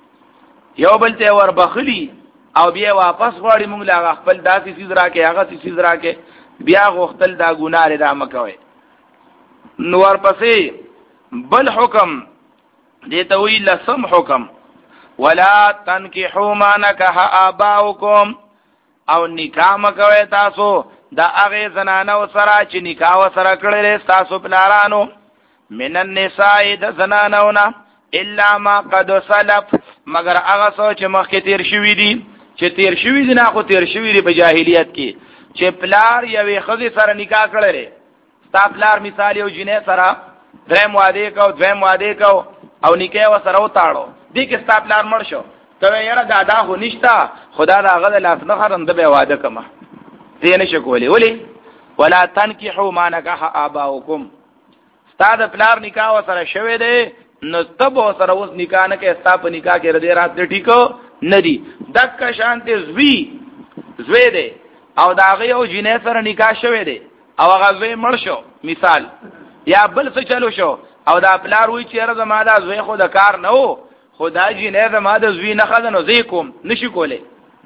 یو بل ته ور بخلی او بیا واپس غواړي موږ لا خپل داسې سيز راکې هغه سيز راکې بیا غختل دا ګناه لري دا مکوي نو ورپسې بل حکم دې ته وی لسم حکم ولا تنكحوا ما نكح آباؤكم او نکاح مکوي تاسو دا هغه زنانو سره چې نکاح سره کړل تاسو پلارانو من النساء د زنانونا الا ما قد سلف مگر هغه څو چې مخکې تیر شوی دي چې تیر شوی دي نه خو تیر شوی دي په جاهلیت کې چې پلار یوې خزي سره نکاح کړل ستا پلار مثال یو جنې سره دریم واده کو دویم واده کو او نکاح وسره وتاړو دې کې ستا پلار مړ شو ته یاره دادا هو نشتا خدا دا غل لاس نه خرند به واده کما دې نشه کولی ولی ولا تنكحوا ما نكح آباؤكم استاد پلار نکاح وسره شوه دې نو تب وسره اوس نکاح نه کې ستا په نکاح کې ردی رات دې ټیکو ندی دک شانته زوی زوی دې او دا غي او جنې سره نکاح شوه دې او هغه زوی مړ شو مثال یا بل څه چلو شو او دا پلار وی چې رضا ما دا زوی خو د کار نه وو خدا جنې زما د زوی نه خدانو زی کوم نشي کوله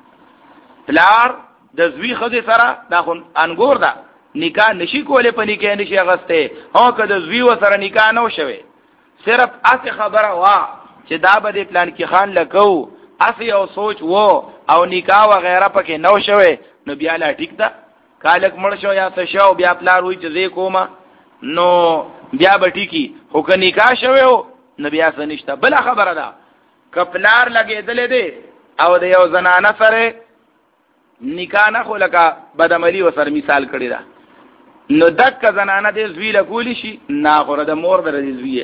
پلار د زوی خدای سره دا خو انګور دا نکاح نشي کوله په نکاح نشي غسته هو که د زوی و سره نکاح نو شوه صرف اسی خبره وا چې دا به پلان کې خان لکو اسی او سوچ وو او نکاح و غیره پکې نو شوه نو بیا لا ټیک دا کالک مړ شو یا څه شو بیا پلار وی چې زی کومه نو بیا به ټیکی خو که نکاح شوه نو بیا څه نشته بل خبره ده کپلار لګېدلې دي او د یو زنانه سره نکاح نه خو لکه بدعملی و سره مثال کړی دا نو دک زنانه دې زوی له کولی شي نه غره د مور در دې زوی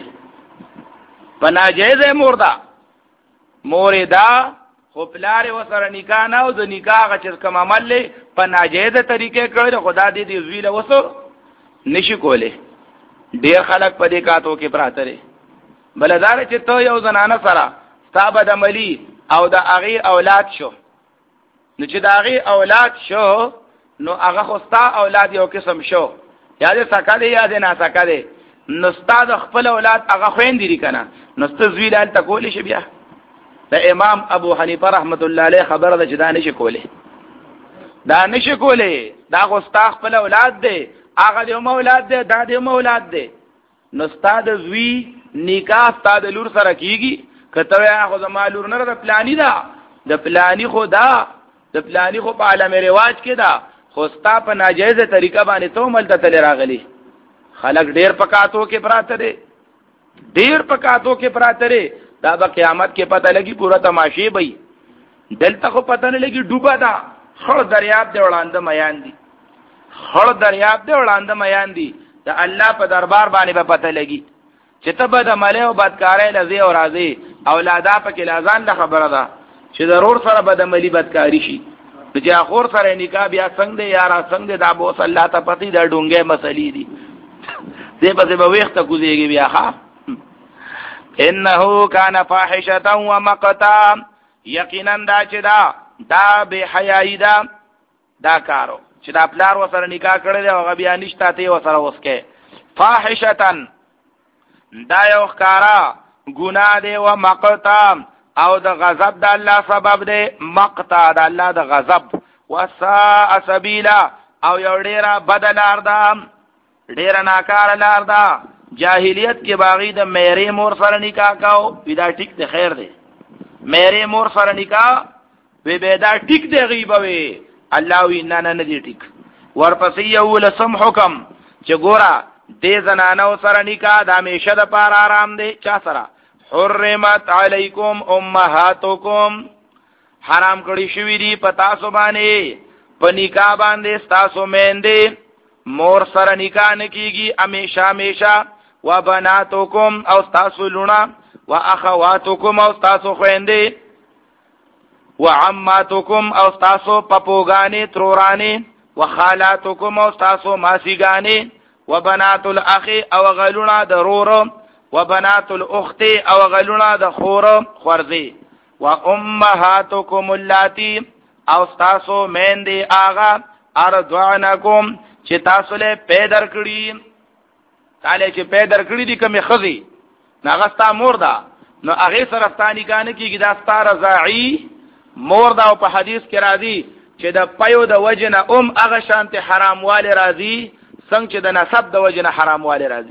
په ناجیزه مور دا مور دا خو پلار و سره نکاح نه او د نکاح غچ کم عمل له په ناجیزه طریقې کړی خدا دې دې زوی له وسو نشي کوله ډیر خلک په دې کاتو کې پراته لري بلدار چې ته یو زنانه سره ثابت عملی او د هغه اولاد شو نو چې د هغه اولاد شو نو هغه خوستا اولاد یو قسم شو یا دې سکه دی یا دې نه سکه دی نو استاد خپل اولاد هغه خويندې لري کنه نو استزویل ال تکول شي بیا د امام ابو حنیفه رحمت الله علیه خبره ده چې دا نشي کوله دا نشي کوله دا خوستا خپل اولاد دی هغه دې اولاد دی دا دې اولاد دی نو استاد زوی نکاح استاد لور سره کیږي کته یا خو زما لور نه د پلانی دا د پلانی خو دا د پلانی خو په عالم رواج کې دا خو ستا په ناجیزه طریقه باندې ته مل ته تل راغلی خلک ډیر پکاتو کې پراته دي ډیر پکاتو کې پراته دي دا به قیامت کې پته لګي پورا تماشې به دلته خو پته نه لګي ډوبه ده خړ دریاب دی وړاندې میان دي خړ دریاب دی وړاندې میان دي د الله په دربار باندې به پته لګي چې ته به د ملې او بدکارۍ لذي او راضي اولادا په کې لازان د خبره ده چې ضرور سره به د ملي بدکاری شي چې اخور سره نکاح بیا څنګه دی یارا څنګه دا بوس الله ته پتی دا ډونګه مسلې دي دې په دې به وخت کوزيږي بیا ها انه کان فاحشه ومقتا یقینا دا چې دا دا به حیاي دا دا کارو چې دا پلار وسره نکاح کړی دی او بیا نشته ته وسره وسکه فاحشتن دا یو ښکارا ګناه دی او مقتا او د غضب د الله سبب دی مقتا د الله د غضب وساء سبیلا او یو ډیره بدلار ده ډیره ناکاره لار ده جاهلیت کې باغی د میری مور سره نکاح کاو پیدا ټیک دی خیر دی میری مور سره نکاح وی بیدا ټیک دی غیبه وی الله وی نه نه دی ټیک ورپسې یو لسم حکم چې ګورا دې زنانو سره نکاح د همیشه د پار آرام دی چا سره حرمت علیکم امهاتکم حرام کړی شوی دی پتا سو باندې په نکاح باندې تاسو مېندې مور سره نکاح نکیږي همیشه همیشه و بناتکم او تاسو لونا و اخواتکم او تاسو خويندې و عماتکم او تاسو پپوګانی ترورانی و خالاتکم او تاسو ماسیګانی و بنات الاخ او غلونا ضرور و بنات الاخت او غلونا د خور خورزي و امهاتکم اللاتی او تاسو مېندې آغا ارضعنکم چې تاسو له پیدر کړی کاله چې پیدر کړی دي کومه خزي ناغستا مور ده نو هغه سره ستانی کانه کیږي دا ستاره زاعي مور ده او په حدیث کې راځي چې د پيو د وجنه ام هغه شانت حرام والي راځي څنګه چې د نسب د وجنه حرام والي راځي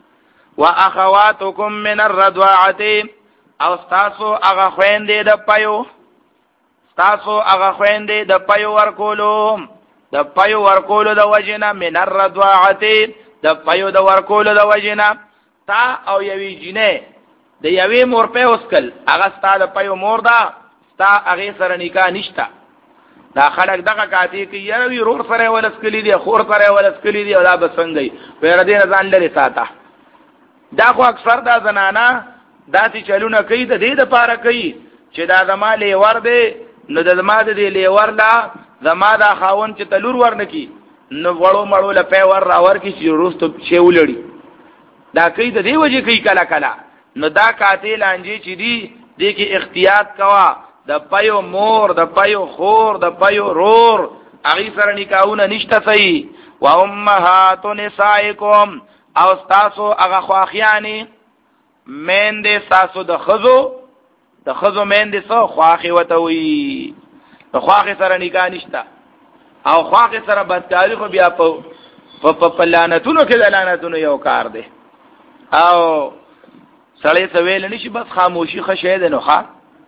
واخواتکم من الرضاعه او تاسو هغه خويندې د پيو تاسو هغه خويندې د پيو ورکولو د پيو ورکولو د وجنه من الرضاعه د پيو د ورکولو د وجنه تا او یوی جنې د یوی مور په وسکل هغه ستاده پيو مور دا تا هغه سره نکاح نشتا دا خلک دغه کاتی کې یوی رور سره ولسکلی دی خور سره ولسکلی دی او دا بسنګي پیر دې ځان لري ساته دا خو اکثر دا زنانا داسې چلونه کوي د دې لپاره کوي چې دا زما لیور دی نو د زما د دې لیور لا زما دا خاون چې تلور ورنکی نو وړو مړو لپاره ور راور کی چې روستو شی ولړي دا کوي د دې وجه کوي کلا کلا نو دا قاتل انجی چې دی دې کې احتیاط کوا د پيو مور د پيو خور د پيو رور اغي سره نکاحونه نشته صحیح و امهات نسائکم او تاسو هغه خواخیانی مېندې تاسو د خزو د خزو مېندې سو خواخي وتوي د خواخي سره نکاح نشته او خواخي سره بدکاری خو بیا په په پلانتونو کې دلانتونو یو کار دی او سړی سویل نشي بس خاموشي خشه ده نو ښا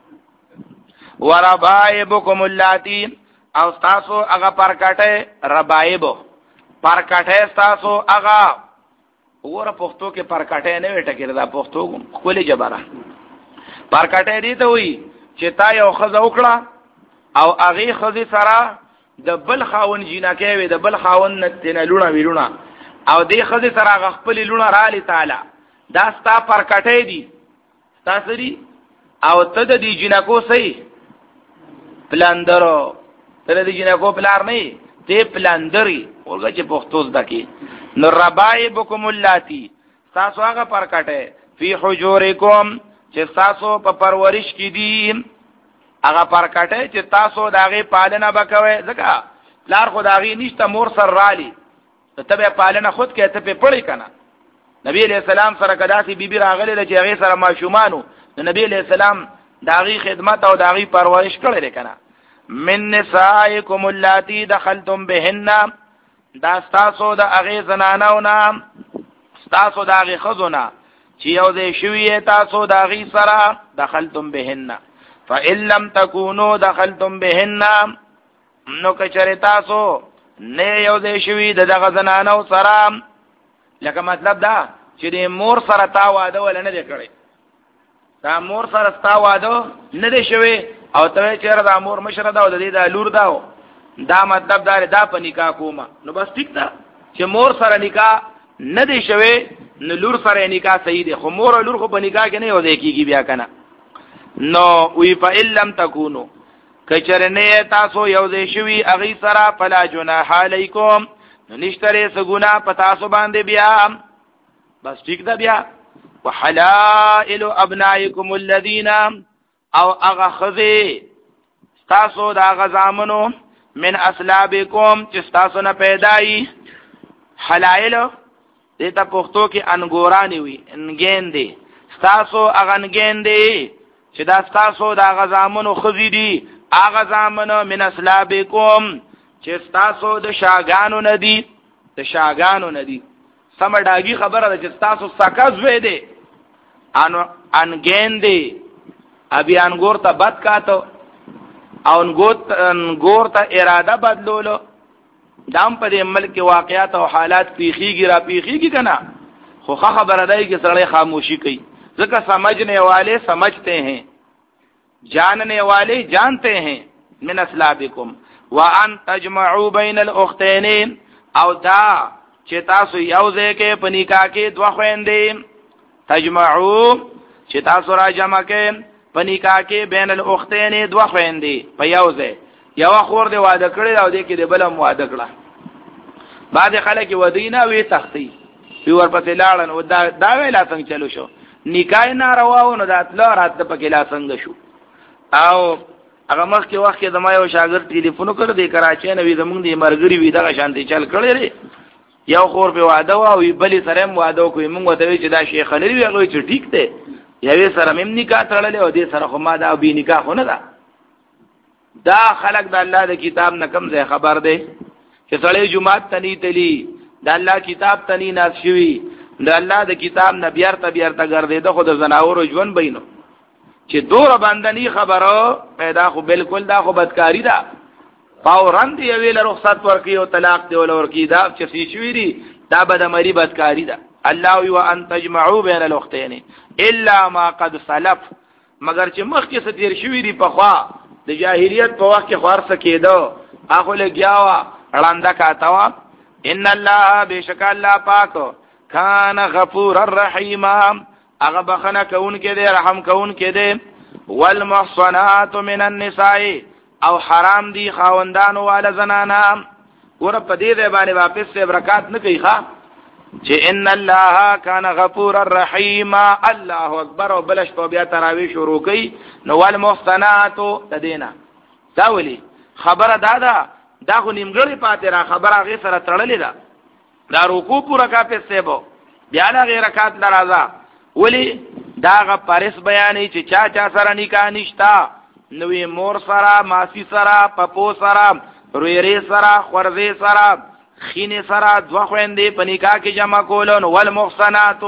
وربائبکم اللاتی او تاسو هغه پرکټه ربائب پرکټه تاسو هغه وګوره پښتو کې پرکټه نه وټه کړه دا پښتو خولي جبره پرکټه دي ته وي چې تا یو خزه وکړه او هغه خزه سره د بل خاون جنکه وي د بل خاون نتنه لونه ویلونه او دې خزه سره هغه خپل لونه را لې تعالی دا ستا پرکټه دي تاسو دي او ته د دې جنکو سي پلاندرو ته د جنکو پلار نه ته پلاندري ورګه چې پښتو ځکه نو ربائبکم اللاتی تاسو هغه پرکټه فی حجورکم چې تاسو په پرورش کې دي هغه پرکټه چې تاسو داغه پالنه وکوي ځکه لار خدای نشته مور سر رالی ته به پالنه خود کې ته په پړی کنه نبی علیہ السلام سره کداسي بیبي راغله چې هغه سره ماشومانو نبی علیہ السلام داغي خدمت او داغي پرورش کړل کنه من نسائکم اللاتی دخلتم بهن دا تاسو د هغه زنانو نام تاسو د هغه خزونه چې یو دې شوی تاسو د هغه سره دخلتم بهن فإن لم تكونوا دخلتم بهن نو کچره تاسو نه یو دې شوی د دغه زنانو سره لکه مطلب دا چې د مور سره تا واده ول نه کړی دا مور سره ستا واده نه دی شوی او ته چیرې دا مور مشره دا او د دې دا لور دا دا مطلب دا دا په نکاح کومه نو بس ټیک ده چې مور سره نکاح نه دی شوی نو لور سره نکاح صحیح دی خو مور او لور خو په نکاح کې نه یو ځای کیږي بیا کنه نو وی فإن لم تکونو کچرنه تاسو یو ځای شوی اغي سره فلا جناح علیکم نو نشتره سګونا په تاسو باندې بیا بس ټیک ده بیا وحلائل ابنائکم الذین او اغخذی تاسو دا غزامنو من اسلابکم چې تاسو نه پیدای حلائل دیتا پختو کې انګورانی وي انګین دی تاسو اغنګین دی چې دا تاسو دا غزامنو خذی دی اغه زامنو من اسلابکم چې تاسو د شاګانو ندی د شاګانو ندی سم ډاګي خبره ده چې تاسو سکاز وې دي ان انګین دی ابي انګور ته بد کاتو او انګور ته اراده بدلولو دام په دې ملک واقعات او حالات پیخيږي را پیخيږي کنه خو خبره ده چې سړی خاموشي کوي ځکه سمجھنے والے سمجھتے ہیں جاننے والے جانتے ہیں من اسلابکم وان تجمعوا بین الاختین او دا چې تاسو یو ځای کې په نکاح کې دوه خويندې تجمعوا چې تاسو را جمع کې په نکاح کې بین الاختین دوه خويندې په یو ځای یو خور دی واده کړی او دې کې د بلم واده کړه بعد خلک ودینا وی تختی وی ورپسې لاړن او دا دا ویلا څنګه چلو شو نکاح ناروا و نو داتل رات په کې لا څنګه شو او هغه مخ کې وخت د ما یو شاګرد ټلیفون کړ دی کراچۍ نو زمونږ د مرګري وی دغه شانتي چل کړی یو خور په واده او بلی سره واده کوي مونږ ته چې دا شیخ لري وی هغه چې ټیک دی یوې سره مم نکاح تړلې او دې سره خو ما دا به نکاح خو نه ده دا خلق د الله د کتاب نه کم ځای خبر دی چې سړی جمعات تنی تلی د الله کتاب تنی ناس شوی د الله د کتاب نه بیار ته بیار ته ګرځیده خو د زناور ژوند بینو چې دور باندې خبرو پیدا خو بالکل دا خو بدکاری ده فوران دی ویل رخصت ورکی او طلاق دی ول ورکی دا چې سی شوی دی دا بد مری بدکاری ده الله یو ان تجمعوا بین الاختین الا ما قد سلف مگر چې مخکې ستیر شوی دی په خوا د جاهلیت په وخت کې خورڅ کېدو اخو لګیاوا وړاندې کاتوا ان الله بشک الله پاک کان غفور الرحیم هغه بخنه کون کې دې رحم کون کې دې والمحصنات من النساء او حرام دي خاوندانو والا زنانا ور په دې دې باندې واپس سے برکات نه کوي ښا چې ان الله کان غفور الرحیم الله اکبر او بلش په بیا تراوی شروع کوي نو والمحصنات تدینا دا ولي خبره دادا دا خو نیمګړی پاتې را خبره غي سره تړلې ده دا رکوع پورا کا پسته بو بیا لا غیر رکعات لرازا ولی دا غ پارس بیانې چې چا چا سره نکاح نشتا نوې مور سره ماسی سره پپو سره رويري سره خورزي سره خینه سره دوه خويندې په نکاح کې جمع کولون والمحصنات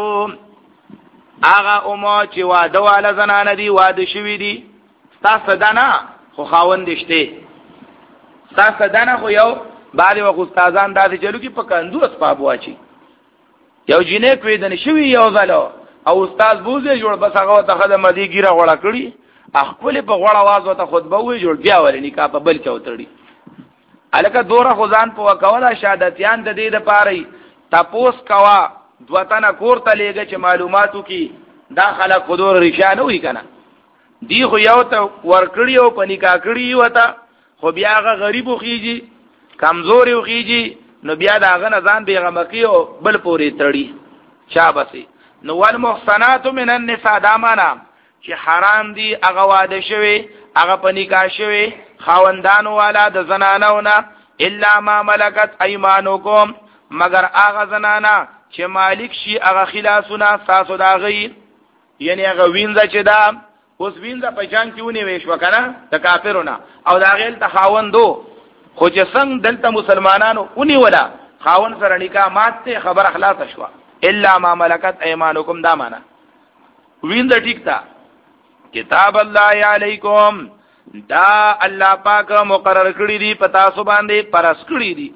هغه اومو چې واده والا زنانه دي واده شوی دي تاسو دانا خو خاوند شته تاسو دانا خو یو بعد وخت استادان داسې چلو کې په کندو اسباب واچي یو جنې کوي د نشوي یو ځلو او استاد بوزه جوړ بس هغه ته خدمت دی ګیره غوړه کړی خپل په غوړه आवाज ته خطبه وی جوړ بیا ولې نکاح په بل چوتړي الکه دوره خدان په وکولا شهادتيان د دې د پاره تپوس کوا دوتنه کوړه لګه چې معلوماتو کې داخله قدور رشانه وی کنه دی خو یو ته ورکړی او په نکاح کړی وته خو بیا هغه غریب خوږي کمزوري خوږي نو بیا دا غنه ځان بیغمقی او بل پوری تړي شابسي نو والمحصنات من النساء دامانا چې حرام دي هغه واده شوی هغه په نکاح شوی خاوندانو والا د زنانو نه الا ما ملکت ايمانکم مگر هغه زنانا چې مالک شي هغه خلاصونه تاسو دا غي یعنی هغه وینځه چې دا اوس وینځه په جان کې ونی ویش وکنه د کافرونه او دا غیل ته خاوندو خو چې څنګه دلته مسلمانانو ونی ولا خاوند سره نکاح ماته خبر اخلاص شوا الا ما ملکت ايمانکم دا معنا وینځه ټیک تا کتاب الله علیکم دا الله پاک مقرر کړی دی پتا سو باندې پرس کړی دی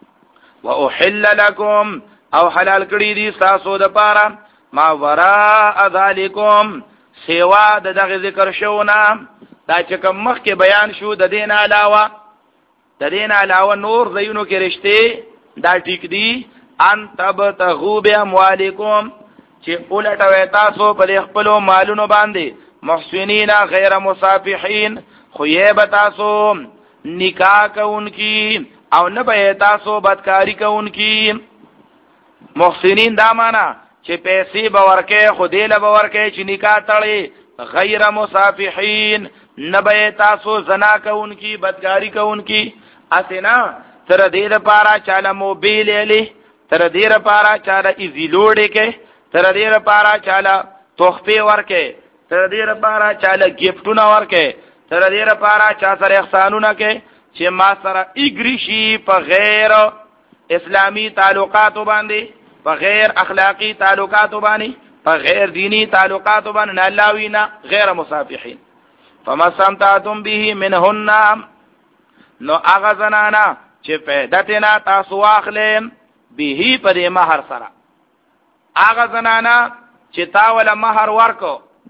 واحل لكم او حلال کړی دی تاسو د پاره ما وراء ذالکم سیوا د دغه ذکر شو نه دا چې کوم مخکې بیان شو د دین علاوه د دین علاوه نور زینو کې رشته دا ټیک دي ان تبتغوا باموالکم چې اولټوي تاسو په خپل مالونو باندې محسنین غیر مصافحین خو یې به تاسو نکاح کوونکی او نه به تاسو بدکاری کوونکی. محسنین دا معنا چې پیسې به ورکې خو دې له به ورکې چې نکاح تړي غیر مصافحین نه به تاسو زنا کوونکی بدکاری کوونکی. اسینا تر دې لپاره چاله موبایل لې تر دې لپاره چاله ایزی لوډ کې تر دې لپاره چاله تحفه ورکې تر دې لپاره چاله گیفټونه ورکې تر دې لپاره چا سره احسانونه کې چې ما سره ایګریشي په غیر اسلامی تعلقات باندې په غیر اخلاقی تعلقات باندې په غیر دینی تعلقات باندې نه لاوینا غیر مصافحین. فما استمتعتم به منهن نو هغه زنانا چې فائدتنا تاسو واخلې به په دې مہر سره هغه زنانا چې تا ولا مہر ورکو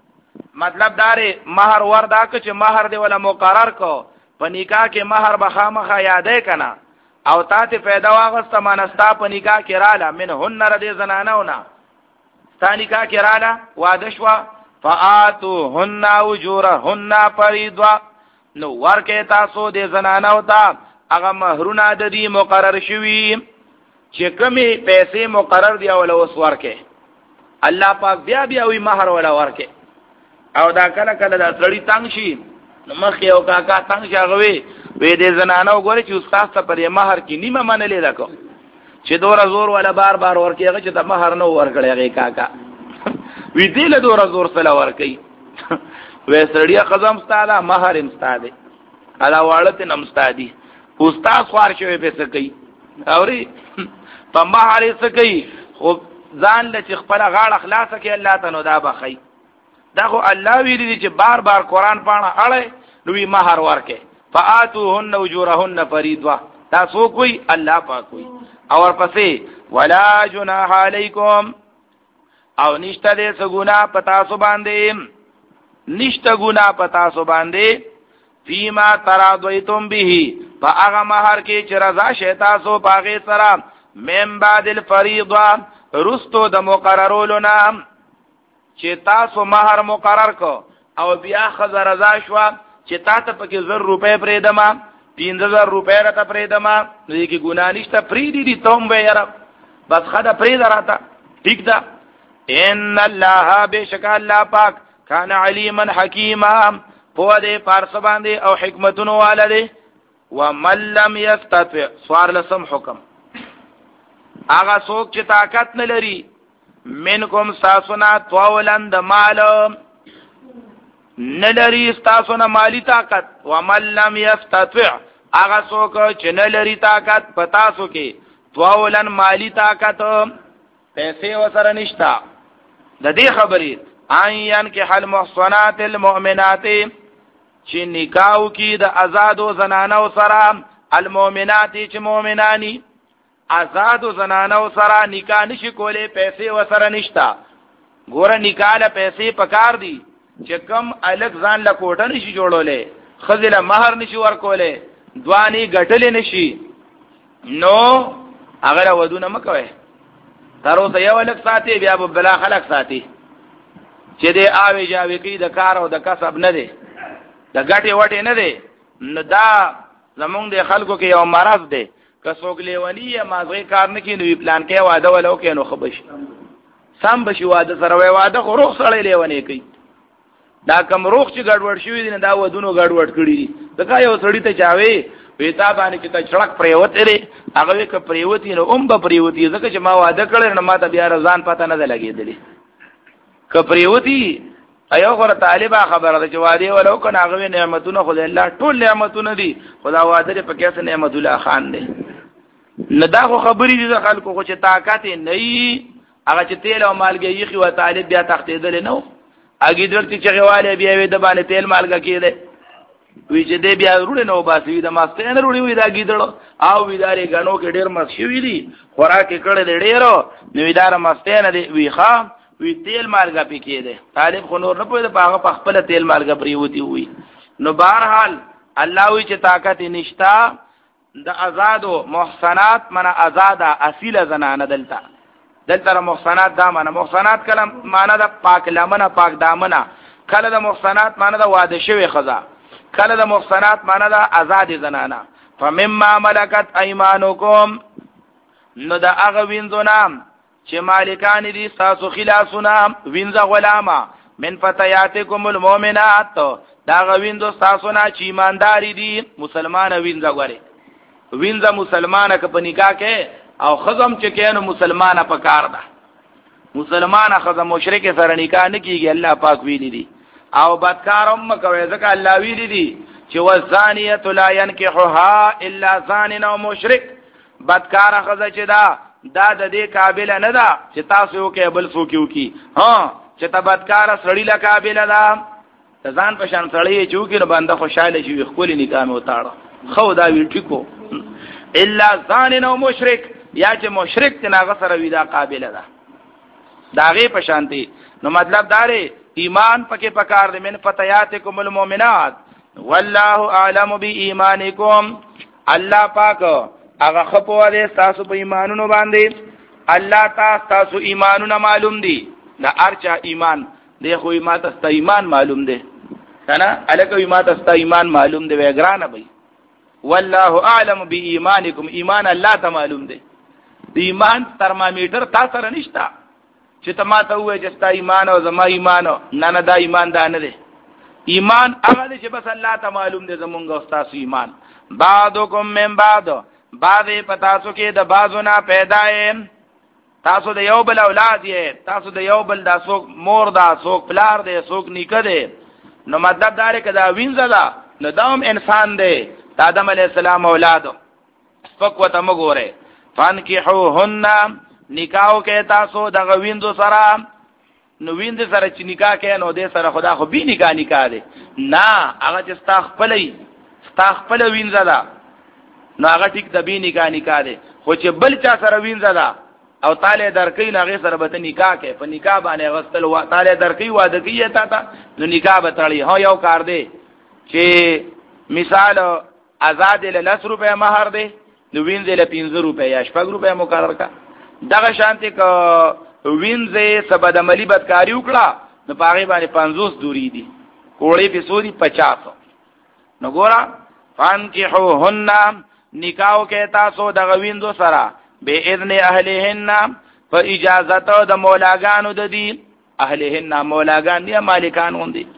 مطلب داري مہر وردا که چې مہر دی ولا مقرر کو په نکاح کې مہر بخامخه یادې کنا او تا ته پیدا واغسته مانستا په نکاح کې رااله منهن ردی زنانونه ستا نکاح کې رااله واده شو فآتوهن اجورهن فریضه نو ورکه تاسو د زنانو ته هغه مہرونه د دې مقرر شوي چې کمی پیسې مقرر دی او اوس ورکه الله پاک بیا بیا وی مہر ولا ورکه او دا کله کله دا سړی تنگ شي نو مخ یو کاکا تنگ شاغوي وې دې زنانو غوړي چې استاد ته پر مہر کې نیمه منلې دا کو چې دور زور ولا بار بار ورکیږي چې د مہر نو ورکړي کاکا وی دې له دور زور سره ورکي وې سړی قزم ستاله مہر امستاده الا والته نمستادي استاد خوار شوی په سکی اوري په مہر سکی خو ځان له خپل غاړه خلاص کې الله ته نو دا بخي دا خو الله ویلي چې بار بار قران پاڼه اړه نو مہر ورکه فآتوهن اجورهن فریضه تاسو کوئی الله پاک کوئی اور پسې ولا جناح علیکم او نشته دې سګونا پتا سو باندې نشته ګنا پتا سو باندې فیما ترادویتم به فاغه مہر کې چې رضا شیتا سو پاغه سره من بعد الفریضه رستو د مقررولو نام چې تاسو مہر مقرر کو او بیا خزر رضا شو چې تا ته پکې زر روپے پرې دما پنځه زر روپے راته پرې دما دې کې ګنا نشته پرې دي دي توم به یاره بس خدا پرې دراته ٹھیک ده. ان الله بشک الله پاک کان علیما حکیما په دې پارس باندې او حکمتونو والده ومن لم یستطع سوار لسم حکم هغه څوک چې طاقت نه لري منکم ساسنا طولند مال نلری استاسونا مالی طاقت ومن لم یستطع هغه څوک چې نلری طاقت پتاسو کې طولن مالی طاقت پیسې وسره نشتا د دې خبرې ان کې حل محصنات المؤمنات چې نکاح کې د آزادو زنانو سره المؤمنات چې مؤمنانی آزادو زنانو سره نکاح نشي کولې پیسې وسره نشتا ګوره نکاح له پیسې پکار دي چې کم الګ ځان له کوټه نشي جوړولې خزله مہر نشي ورکولې دوانی غټلې نشي نو هغه ودونه مکوي تر اوسه یو الګ ساتي بیا په بلا خلق ساتي چې دې آوي جاوي کې د کار او د کسب نه دي د غټي وټي نه دي نو دا زمونږ د خلکو کې یو مرض دی که څوک لیونی یا مازغه کار نه کوي نو پلان کې واده ولو کې نو خبش سم بشي واده سره واده خو روغ سره لیونی کوي دا کم روغ چې ګډوډ شوی دي نه دا ودونو ګډوډ کړی دي دا یو سړی ته چاوي ویتا باندې چې ته چړک پریوت لري هغه ک پریوتی نو اوم به پریوتی ځکه چې ما واده کړل نو ما ته بیا رضان پته نه لګېدلی ک پریوتی ایو غره طالبہ خبره ده چې واده ولو کنه هغه نعمتونه خدای الله ټول نعمتونه دي خدا واده په کیسه نعمت الله خان دی نه دا خو خبرې دي خلکو خو چې طاقت نه وي هغه چې تیل او مالګي یخي و طالب بیا تختیدل نه اګې درته چې غواله بیا وې د باندې تیل مالګه کېده وی چې دې بیا وروړي نو باسي د ماسته نه وروړي وې دا ګیدړو او ویدارې غنو کې ډېر مخ شوې دي خوراک کړه دې ډېرو نو ویدار ماسته نه دی وی ښا وی تیل مالګه پکې ده طالب خو نور نه پوهه په هغه په خپل تیل مالګه پریوتی وي. نو بهرحال الله وی چې طاقت نشتا د آزادو محسنات من آزاده اصیل زنانه دلته دلته محسنات دا معنا محسنات کلم معنا د پاک لمنه پاک دامنه کله د محسنات معنا د واده شوی خزا کله د محسنات معنا د آزاد زنانه فمما ملکت ایمانکم نو دا هغه وینځو نام چې مالکان دي تاسو خلاصونه وینځه غلامه من فتياتكم المؤمنات دا غویندو تاسو نه چې ایمانداری دي مسلمان وینځه غوري وینځه مسلمانه که په نکاح کې او خزم چې کینو مسلمانه په کار ده مسلمانه خزم مشرک سره نکاح نه کیږي الله پاک ویلي دي او بدکار هم کوي ځکه الله ویلي دي چې والزانیه لا ينكحها الا زان او مشرک بدکار خزه چې دا دا د دې قابل نه ده چې تاسو یو کې بل څوک یو کی ها چې تبدکار سړی لا قابل ده ځان په شان سړی چې وکړي باندې خوشاله شي خپل نکاح مې وتاړه خو دا وی ټیکو الا زان او مشرک یا چې مشرک تناغه سره وی دا قابل ده داغه په شانتي نو مطلب داره ایمان پکې پکار دې من فتياتکم المؤمنات والله اعلم بإيمانکم الله پاک هغه خپو دې تاسو په ایمانونو باندې الله تاسو تاسو ایمانونه معلوم دي دا ارچا ایمان دی خو ما تاسو ایمان معلوم دي کنه الکه ما تاسو ایمان معلوم دی وګرانه بي والله اعلم بإيمانکم ایمان الله ته معلوم دی ایمان ترمامیټر تاسو سره نشتا چې تما ته وې چې ستا ایمان او زما ایمان نه نه دا ایمان دا نه دی ایمان هغه چې بس الله ته معلوم دی زمونږ او تاسو ایمان بعضکم من بعض بعضې په تاسو کې د بعضو نه پیدا یې تاسو د یو بل اولاد یې تاسو د یو بل دا څوک مور دا څوک پلار دی څوک نیکه دی نو مطلب دا دی که دا وینځه ده نو دا هم انسان دی د آدم علیه السلام اولادو سپک ورته مه ګورئ فانکحوهن نکاح کې تاسو دغه وینځو سره نو وینځ سره چې نکاح کې نو دې سره خدا خو بي نکاح نکاح دی نه هغه چې ستا خپلې ستا خپله وینځه ده نو هغه ټیک د بي نکاح نکاح دی خو چې بل چا سره وینځه ده او تاله درکې نو هغې سره به ته نکاح کې په نکاح باندې غستل و تاله درکې واده کوي تا ته نو نکاح به تړي ها یو کار دی چې مثال آزاد له لس روپے مہر دی نو وینځ له پنځه روپے یا شپږ روپے مقرر کا دغه شانتي ک وینځ سبد عملی بدکاری وکړه نو پاغي باندې پنځوس دوری دي کوړې په سوري پچاس نو ګورا فانکحوهن نکاح کې تاسو دغه وینځو سره به اذن اهلهن فاجازت د مولاګانو د دي اهلهن مولاګان دي مالکان وندي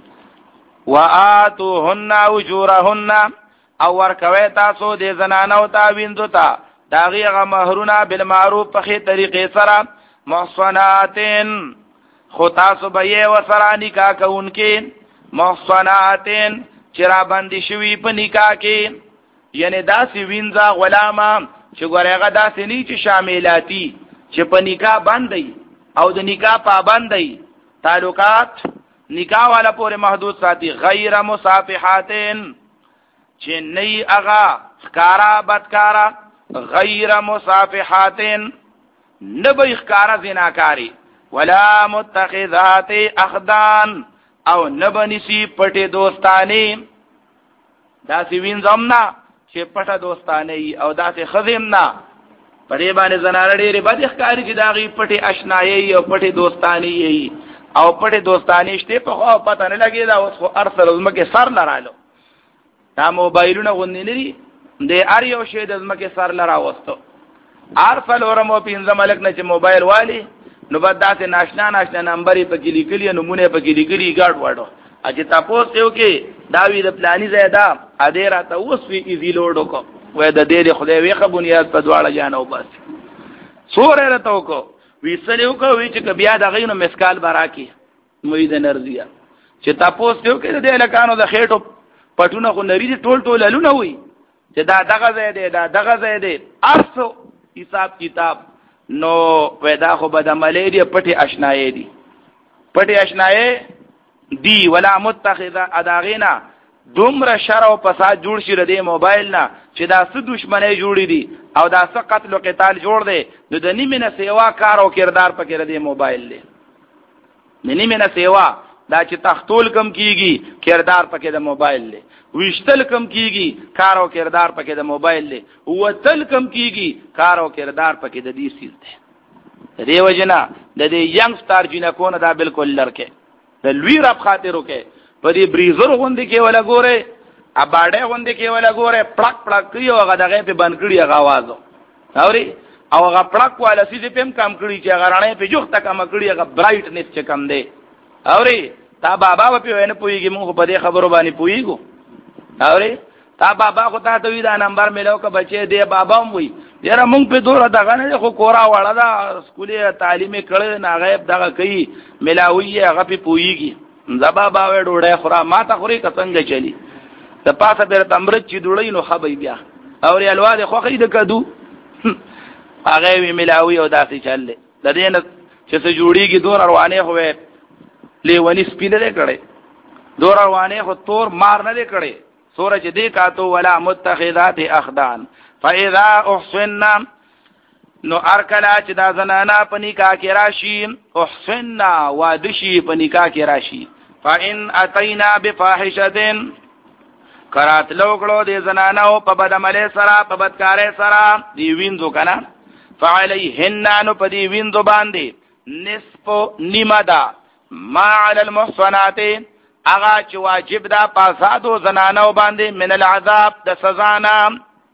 واتوهن اجورهن او ورکوي تاسو د زنانو ته وینځو ته داغي غ مہرونه بالمعروف په خې طریقې سره محصناتن خو تاسو به یې وسره نکاح کوونکې محصناتن چرا باندې شوی په نکاح کې یعنی داسې وینځه غلامه چې ګورېغه داسې نه چې شاملاتی چې په نکاح باندې او د نکاح پابندۍ تعلقات نکاح والا پورې محدود ساتي غیر مصافحاتن چې نه اغا خکارا بدکارا غیر مصافحاتن نبی خکارا زناکاری ولا متخذات اخدان او نبنسی پټي دوستانی داسې وینځم نه چې پټه دوستانی او داسې خزم نه پرې باندې زنانه ډېرې بد ښکاري چې داغي پټي آشنایي او پټي دوستانی او پټي دوستانی شته په خو پته نه لګي دا اوس خو ارسل زمکه سر لرالو دا موبایلونه غونډې لري د ار یو شی د زمکه سر لراوستو ارسل ورمو پینځه ملک نه چې موبایل والی نو بعد داسې ناشنا ناشنا نمبرې پکې لیکلي نمونه پکې لیکلي ګاډ واډو اجه تاسو یو کې داوی د پلاني زیاده ا دې راته اوس وی ایزی لوډو کو وې د دې خدای ویخه بنیاد په دواړه جانو بس سورې راته کو وی سلیو کو وی چې بیا د غینو مسکال براکی موید انرژیا چې تاسو یو کې د لکانو د خېټو پټونه خو نری ټول ټول لونه وي چې دا دغه زیاده دا دغه زیاده ارسو حساب کتاب نو پیدا خو بد عملې دی پټي آشنایې دي پټي آشنایې دی ولا متخذ اداغینا دومره شر او فساد جوړ شي ردی موبایل نه چې دا څه دشمنی جوړې دي او دا څه قتل او قتال جوړ دی نو د نیمه نه سیوا کار او کردار پکې ردی موبایل دی منی منه سیوا دا چې تختول کم کیږي کردار پکې د موبایل له وشتل کم کیږي کار او کردار پکې د موبایل له وتل کم کیږي کار او کردار پکې د دې سیس ده دیو جنا د دې ینګ سٹار جنکو نه دا بالکل لړکه د لوی رب خاطرو کې په دې بریزر غوندې کې ولا ګوره اباډه غوندې کې ولا ګوره پړک پړک یو هغه دغه په بند کړی هغه आवाज اوري او هغه پړک والا سیده پم کم کړی چې هغه رانه په جوخته کم کړی هغه برایټنس چې کم دی اوري تا بابا په وینه پويږي موږ په دې خبرو باندې پويګو اوري تا بابا خو ته دوی دا نمبر ملو که بچي دی بابا هم وي یاره مونږ په دوره دغه نه خو کورا وړه دا سکولي تعلیمي کړه نه غیب دغه کوي ملاوي هغه په پويږي زبا با وې ډوړې خورا ما ته خوري څنګه چلی د پاسه بیر تمرت چې ډوړې نو خبي بیا اوري الواده خو خې د کدو هغه وی ملاوي او داسې چلې د دې نه چې څه جوړیږي دور روانه هوې لیونی سپینه دې کړي دور روانه خو تور مار نه دې کړي سورج دې کاتو ولا متخذات اخدان فاذا احسننا نو ارکلا چې دا زنانا پنیکا کې راشي احسننا وادشي پنیکا کې راشي فان اتینا بفاحشه کرات لوکړو دې زنانا او په بدعمله سره په بدکارې سره دی وینځو کنه فعليهن نو په دې وینځو باندې نصف نیمدا ما علی المحصنات اغا چې واجب دا پاسادو زنانو باندې من العذاب د سزا نه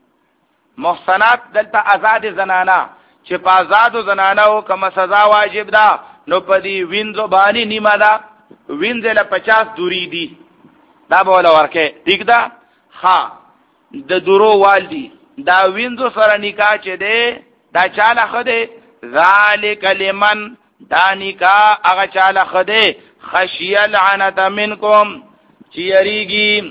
محصنات دلته آزاد زنانا چې پاسادو زنانو کوم سزا واجب دا نو په دې وینځو باندې نیمه دا وینځله پچاس دوری دي دا بوله ورکه ٹھیک دا ها د درو والدی دا وینځو سره نکاح چه ده دا چاله خده ذالک لمن دا نکاح هغه چاله خده خشی العنت منکم چې یریږي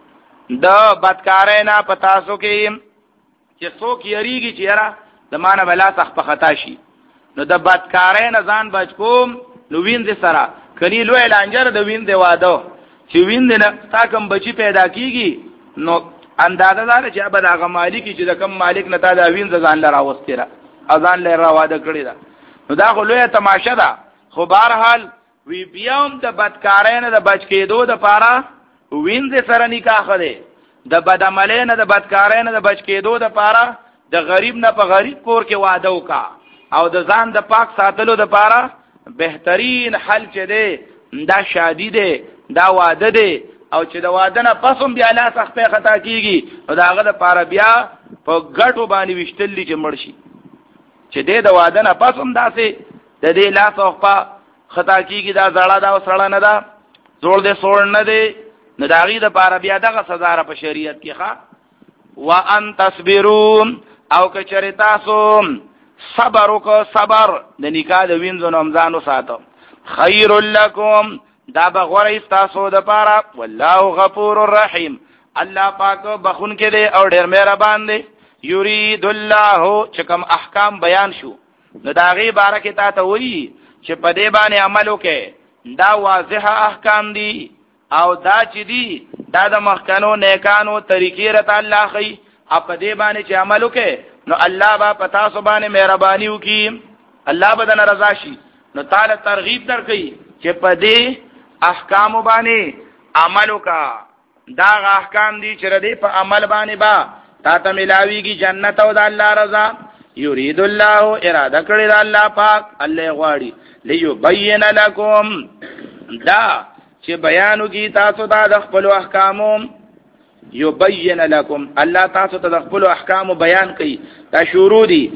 د بدکارینا پتاسو کې چې څوک یریږي چې یرا د معنی بلا سخت خطا شي نو د بدکارینا ځان بچ کوم نو وینځ سره کني لوی لانجر د وینځ واده چې وینځ نه تا کوم بچی پیدا کیږي نو اندازه دار چې ابد هغه مالک چې د کم مالک نه تا دا وینځ ځان لرا وستره اذان لرا واده کړی دا نو دا خو لوی تماشه ده خو بهرحال وی بیاوم د بدکارین د بچ کېدو د پاره وینځ سره نکاح خده د بدعملین د بدکارین د بچ کېدو د پاره د غریب نه په غریب کور کې واده وکا او د ځان د پاک ساتلو د پاره بهترین حل چې دی دا شادي دی دا واده دی او چې د واده نه پسوم بیا لا سخت خطا کیږي او داغه د پاره بیا په ګټو باندې وشتلی چې مرشي چې د واده نه پسوم داسې د دې لا سخت خطا کیږي دا زړه دا وسړه نه دا زوړ دې سوړ نه دی نو داغي د پاره بیا دغه سزا را په شریعت کې ښا وان تصبرون او که چرې تاسو صبر وکړه صبر د نکاح د وینځو نومځانو ساتو خیر لکم دا بغوره تاسو د پاره والله غفور الرحیم الله پاک بخون کې دی او ډېر مهربان دی یرید الله چې کوم احکام بیان شو نو داغي بارکه تا ته وایي چې په دې باندې عمل وکې دا واضح احکام دي او دا چې دي دا د مخکنو نیکانو طریقې رته الله خي په دې باندې چې عمل وکې نو الله با پتا سو باندې مهرباني وکي الله بدن رضا شي نو تعالی ترغیب درکې چې په دې احکام باندې عمل وکا دا احکام دي چې ردی په عمل باندې با تا ته ملاويږي جنت او د الله رضا یرید الله اراده کړی د الله پاک الله غواړي ليبين لكم دا چې بیانو کی تاسو ته د خپل احکامو یبین لكم الله تاسو ته د خپل احکامو بیان کوي دا شروع دي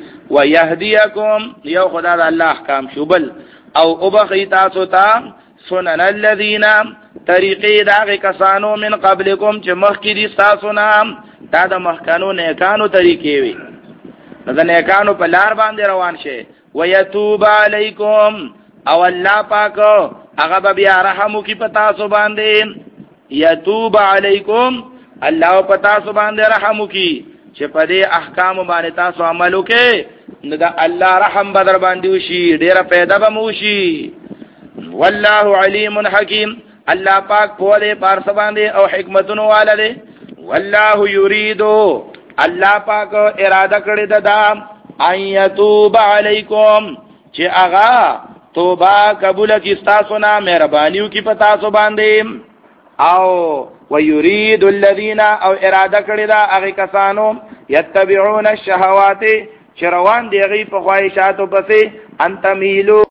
ويهديكم یو خدای د الله احکام شوبل او وبخي تاسو ته سنن الذين طریقې دا کسانو من قبلكم چې مخکې دي تاسو نه دا د مخکانو نیکانو طریقې وي دا نیکانو په لار باندې روان شي ويتوب علیکم او الله پاک هغه بیا رحم کوي پتا سو باندې یتوب علیکم الله پتا سو باندې رحم کوي چې په دې احکام باندې تاسو عمل وکړي نو دا الله رحم بدر باندې وشي ډیره پیدا به مو شي والله علیم حکیم الله پاک په دې پار باندې او حکمتونو والده والله یرید الله پاک اراده کړی دا ان یتوب علیکم چې هغه توبه قبول کی تاسو نه مهربانیو کی پتا سو باندې او ويريد الذين او اراده کړی دا هغه کسانو يتبعون الشهوات چروان دی غي په خواهشاتو پسې انت میلو